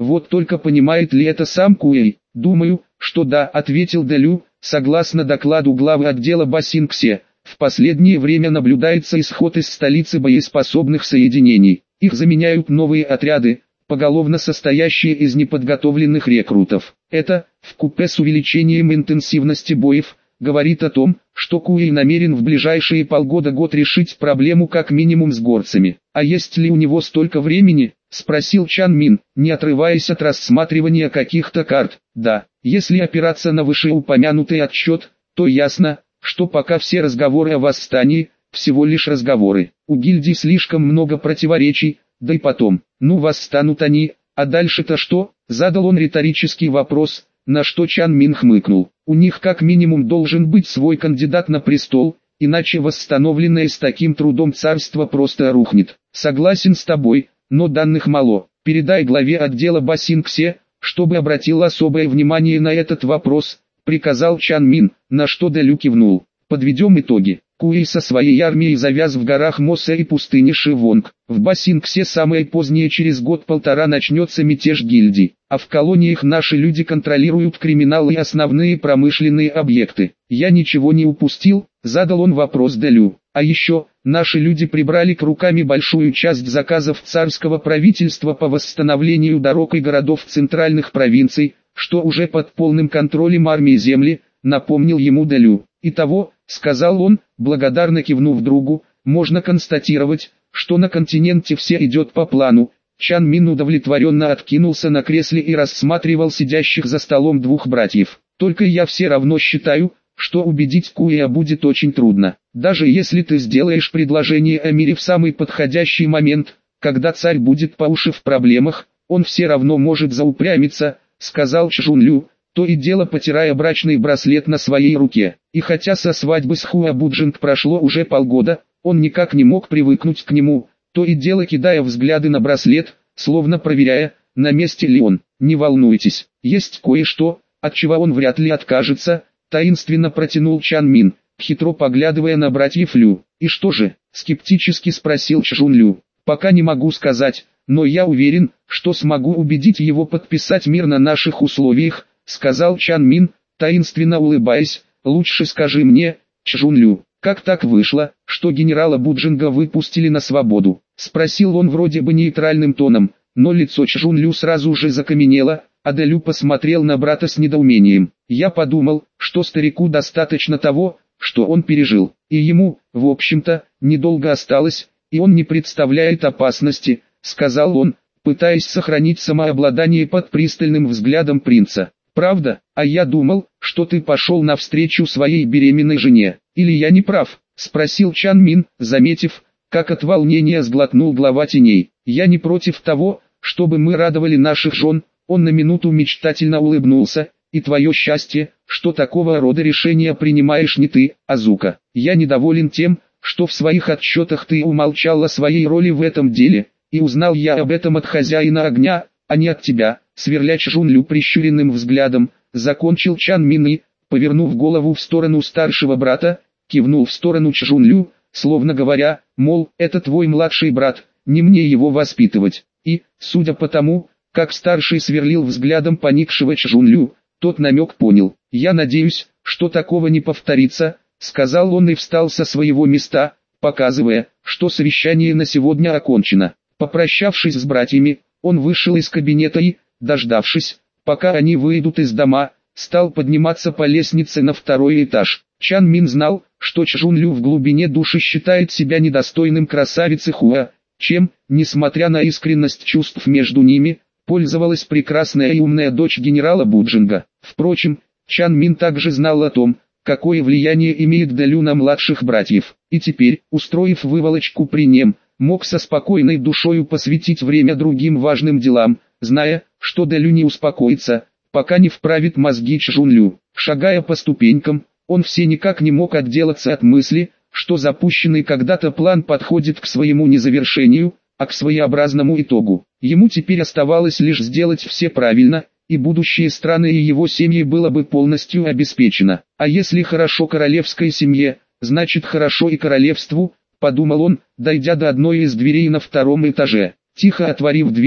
A: Вот только понимает ли это сам Куэй? Думаю, что да, ответил Дэлю. Согласно докладу главы отдела Басинксе, в последнее время наблюдается исход из столицы боеспособных соединений. Их заменяют новые отряды, поголовно состоящие из неподготовленных рекрутов. Это, вкупе с увеличением интенсивности боев, говорит о том, что Куэй намерен в ближайшие полгода-год решить проблему как минимум с горцами. А есть ли у него столько времени? Спросил Чан Мин, не отрываясь от рассматривания каких-то карт. Да, если опираться на вышеупомянутый отчет, то ясно, что пока все разговоры о восстании, всего лишь разговоры. У гильдии слишком много противоречий, да и потом, ну восстанут они, а дальше-то что? Задал он риторический вопрос, на что Чан Мин хмыкнул. У них как минимум должен быть свой кандидат на престол, иначе восстановленное с таким трудом царство просто рухнет. Согласен с тобой, но данных мало. Передай главе отдела Басинксе, чтобы обратил особое внимание на этот вопрос, приказал Чан Мин, на что Дэлю кивнул. Подведем итоги. Куэй со своей армией завяз в горах Моса и пустыне Шивонг. В Басинксе самое позднее через год-полтора начнется мятеж гильдий, а в колониях наши люди контролируют криминал и основные промышленные объекты. Я ничего не упустил, задал он вопрос Дэлю. А еще, наши люди прибрали к руками большую часть заказов царского правительства по восстановлению дорог и городов центральных провинций, что уже под полным контролем армии земли, напомнил ему Дэлю. Итого, сказал он, благодарно кивнув другу, можно констатировать, что на континенте все идет по плану. Чан Мин удовлетворенно откинулся на кресле и рассматривал сидящих за столом двух братьев. Только я все равно считаю, что убедить Куэя будет очень трудно. Даже если ты сделаешь предложение о мире в самый подходящий момент, когда царь будет по уши в проблемах, он все равно может заупрямиться, сказал Чжун Лю, то и дело потирая брачный браслет на своей руке. И хотя со свадьбы с Хуа Буджинг прошло уже полгода, он никак не мог привыкнуть к нему, то и дело кидая взгляды на браслет, словно проверяя, на месте ли он. Не волнуйтесь, есть кое-что, от чего он вряд ли откажется, таинственно протянул Чан Мин, хитро поглядывая на братьев Лю. И что же, скептически спросил Чжун Лю. Пока не могу сказать, но я уверен, что смогу убедить его подписать мир на наших условиях, сказал Чан Мин, таинственно улыбаясь. Лучше скажи мне, Чжун Лю, как так вышло, что генерала Буджинга выпустили на свободу? Спросил он вроде бы нейтральным тоном, но лицо Чжун Лю сразу же закаменело, а Дэлю посмотрел на брата с недоумением. Я подумал, что старику достаточно того, что он пережил, и ему, в общем-то, недолго осталось, и он не представляет опасности, сказал он, пытаясь сохранить самообладание под пристальным взглядом принца. Правда, а я думал, что ты пошел навстречу своей беременной жене. Или я не прав? Спросил Чан Мин, заметив, как от волнения сглотнул глава теней. Я не против того, чтобы мы радовали наших жен. Он на минуту мечтательно улыбнулся. И твое счастье, что такого рода решения принимаешь не ты, а Зука. Я недоволен тем, что в своих отчетах ты умолчал о своей роли в этом деле, и узнал я об этом от хозяина огня, а не от тебя. Сверля Чжун Лю прищуренным взглядом, закончил Чан Мин и, повернув голову в сторону старшего брата, кивнул в сторону Чжун Лю, словно говоря, мол, это твой младший брат, не мне его воспитывать. И, судя по тому, как старший сверлил взглядом поникшего Чжун Лю, тот намек понял. Я надеюсь, что такого не повторится, сказал он и встал со своего места, показывая, что совещание на сегодня окончено. Попрощавшись с братьями, он вышел из кабинета и, дождавшись, пока они выйдут из дома, стал подниматься по лестнице на второй этаж. Чан Мин знал, что Чжун Лю в глубине души считает себя недостойным красавицы Хуа, чем, несмотря на искренность чувств между ними, пользовалась прекрасная и умная дочь генерала Буджинга. Впрочем, Чан Мин также знал о том, какое влияние имеет Дэлю на младших братьев, и теперь, устроив выволочку при нем, мог со спокойной душою посвятить время другим важным делам, зная, что Дэлю не успокоится, пока не вправит мозги Чжун Лю. Шагая по ступенькам, он все никак не мог отделаться от мысли, что запущенный когда-то план подходит к своему незавершению, а к своеобразному итогу. Ему теперь оставалось лишь сделать все правильно, и будущее страны и его семьи было бы полностью обеспечено. А если хорошо королевской семье, значит хорошо и королевству, подумал он, дойдя до одной из дверей на втором этаже. Тихо отворив дверь,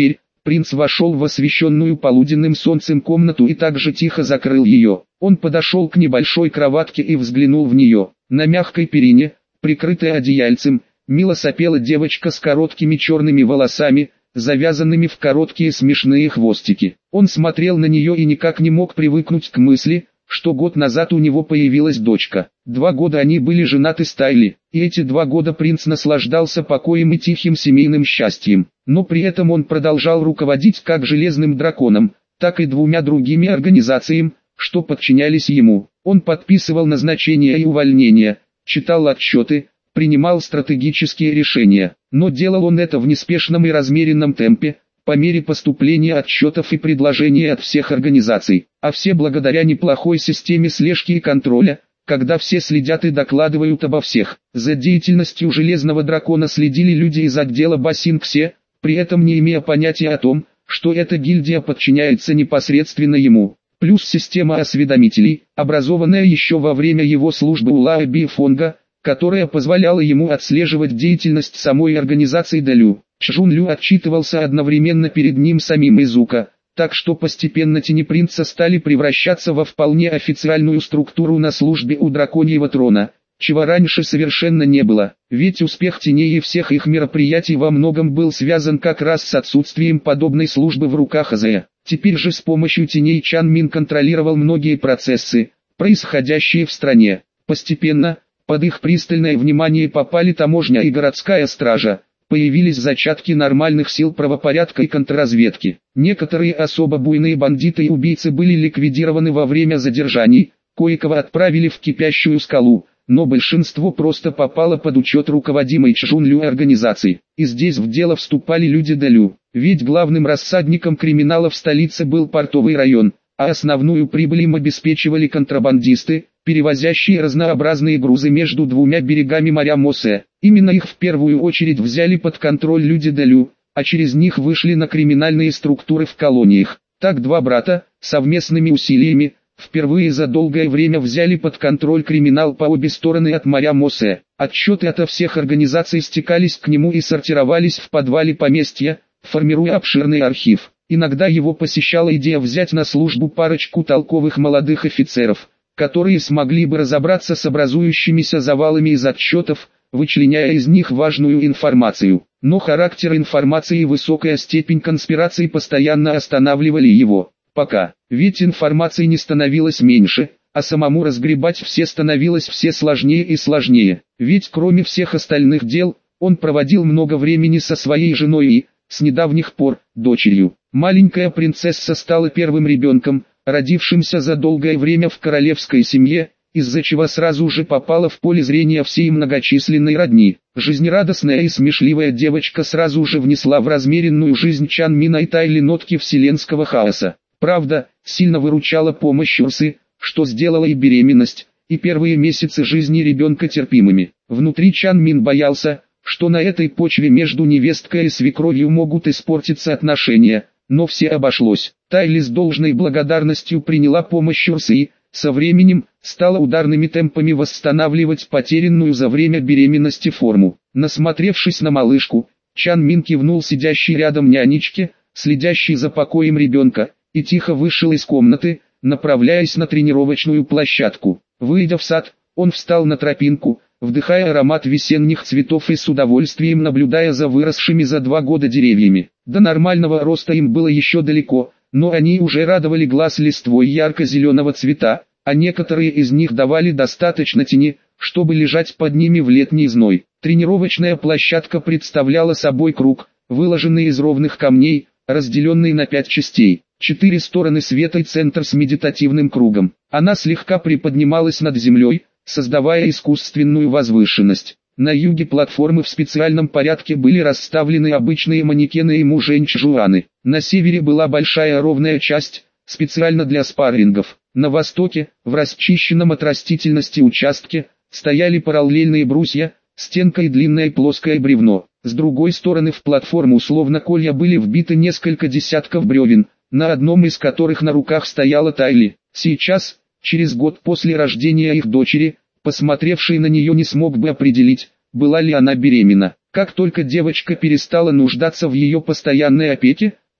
A: Принц вошел в освещенную полуденным солнцем комнату и также тихо закрыл ее. Он подошел к небольшой кроватке и взглянул в нее. На мягкой перине, прикрытой одеяльцем, мило сопела девочка с короткими черными волосами, завязанными в короткие смешные хвостики. Он смотрел на нее и никак не мог привыкнуть к мысли, что год назад у него появилась дочка. Два года они были женаты с Тайли, и эти два года принц наслаждался покоем и тихим семейным счастьем. Но при этом он продолжал руководить как Железным драконом, так и двумя другими организациями, что подчинялись ему. Он подписывал назначения и увольнения, читал отчеты, принимал стратегические решения. Но делал он это в неспешном и размеренном темпе, по мере поступления отчетов и предложений от всех организаций, а все благодаря неплохой системе слежки и контроля, когда все следят и докладывают обо всех. За деятельностью Железного дракона следили люди из отдела Басинксе, при этом не имея понятия о том, что эта гильдия подчиняется непосредственно ему. Плюс система осведомителей, образованная еще во время его службы у Лао Бифонга, которая позволяла ему отслеживать деятельность самой организации Дэлю. Чжун Лю отчитывался одновременно перед ним самим Изука, так что постепенно тени принца стали превращаться во вполне официальную структуру на службе у драконьего трона, чего раньше совершенно не было, ведь успех теней и всех их мероприятий во многом был связан как раз с отсутствием подобной службы в руках Азея. Теперь же с помощью теней Чан Мин контролировал многие процессы, происходящие в стране. Постепенно, под их пристальное внимание попали таможня и городская стража. Появились зачатки нормальных сил правопорядка и контрразведки. Некоторые особо буйные бандиты и убийцы были ликвидированы во время задержаний, кое-кого отправили в кипящую скалу, но большинство просто попало под учет руководимой Чжун Лю организации. И здесь в дело вступали люди Дэлю, ведь главным рассадником криминала в столице был портовый район, а основную прибыль им обеспечивали контрабандисты, перевозящие разнообразные грузы между двумя берегами моря Мосе. Именно их в первую очередь взяли под контроль люди Дэлю, а через них вышли на криминальные структуры в колониях. Так два брата, совместными усилиями, впервые за долгое время взяли под контроль криминал по обе стороны от моря Мосе. Отчеты ото всех организаций стекались к нему и сортировались в подвале поместья, формируя обширный архив. Иногда его посещала идея взять на службу парочку толковых молодых офицеров, которые смогли бы разобраться с образующимися завалами из отчетов, вычленяя из них важную информацию. Но характер информации и высокая степень конспирации постоянно останавливали его. Пока, ведь информации не становилось меньше, а самому разгребать все становилось все сложнее и сложнее. Ведь кроме всех остальных дел, он проводил много времени со своей женой и, с недавних пор, дочерью. Маленькая принцесса стала первым ребенком, родившимся за долгое время в королевской семье, из-за чего сразу же попала в поле зрения всей многочисленной родни. Жизнерадостная и смешливая девочка сразу же внесла в размеренную жизнь Чан Мина и Тайли нотки вселенского хаоса. Правда, сильно выручала помощь Урсы, что сделала и беременность, и первые месяцы жизни ребенка терпимыми. Внутри Чан Мин боялся, что на этой почве между невесткой и свекровью могут испортиться отношения, но все обошлось. Тайли с должной благодарностью приняла помощь Урсы и, со временем, стала ударными темпами восстанавливать потерянную за время беременности форму. Насмотревшись на малышку, Чан Мин кивнул сидящей рядом нянечке, следящей за покоем ребенка, и тихо вышел из комнаты, направляясь на тренировочную площадку. Выйдя в сад, он встал на тропинку, вдыхая аромат весенних цветов и с удовольствием наблюдая за выросшими за два года деревьями. До нормального роста им было еще далеко, но они уже радовали глаз листвой ярко-зеленого цвета, а некоторые из них давали достаточно тени, чтобы лежать под ними в летний зной. Тренировочная площадка представляла собой круг, выложенный из ровных камней, разделенный на пять частей. Четыре стороны света и центр с медитативным кругом. Она слегка приподнималась над землей, создавая искусственную возвышенность. На юге платформы в специальном порядке были расставлены обычные манекены и мужень-чжуаны. На севере была большая ровная часть, специально для спаррингов. На востоке, в расчищенном от растительности участке, стояли параллельные брусья, стенка и длинное плоское бревно. С другой стороны в платформу словно колья были вбиты несколько десятков бревен, на одном из которых на руках стояла Тайли. Сейчас, через год после рождения их дочери, посмотревший на нее не смог бы определить, была ли она беременна. Как только девочка перестала нуждаться в ее постоянной опеке,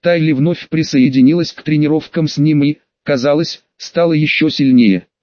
A: Тайли вновь присоединилась к тренировкам с ним и, казалось, стала еще сильнее.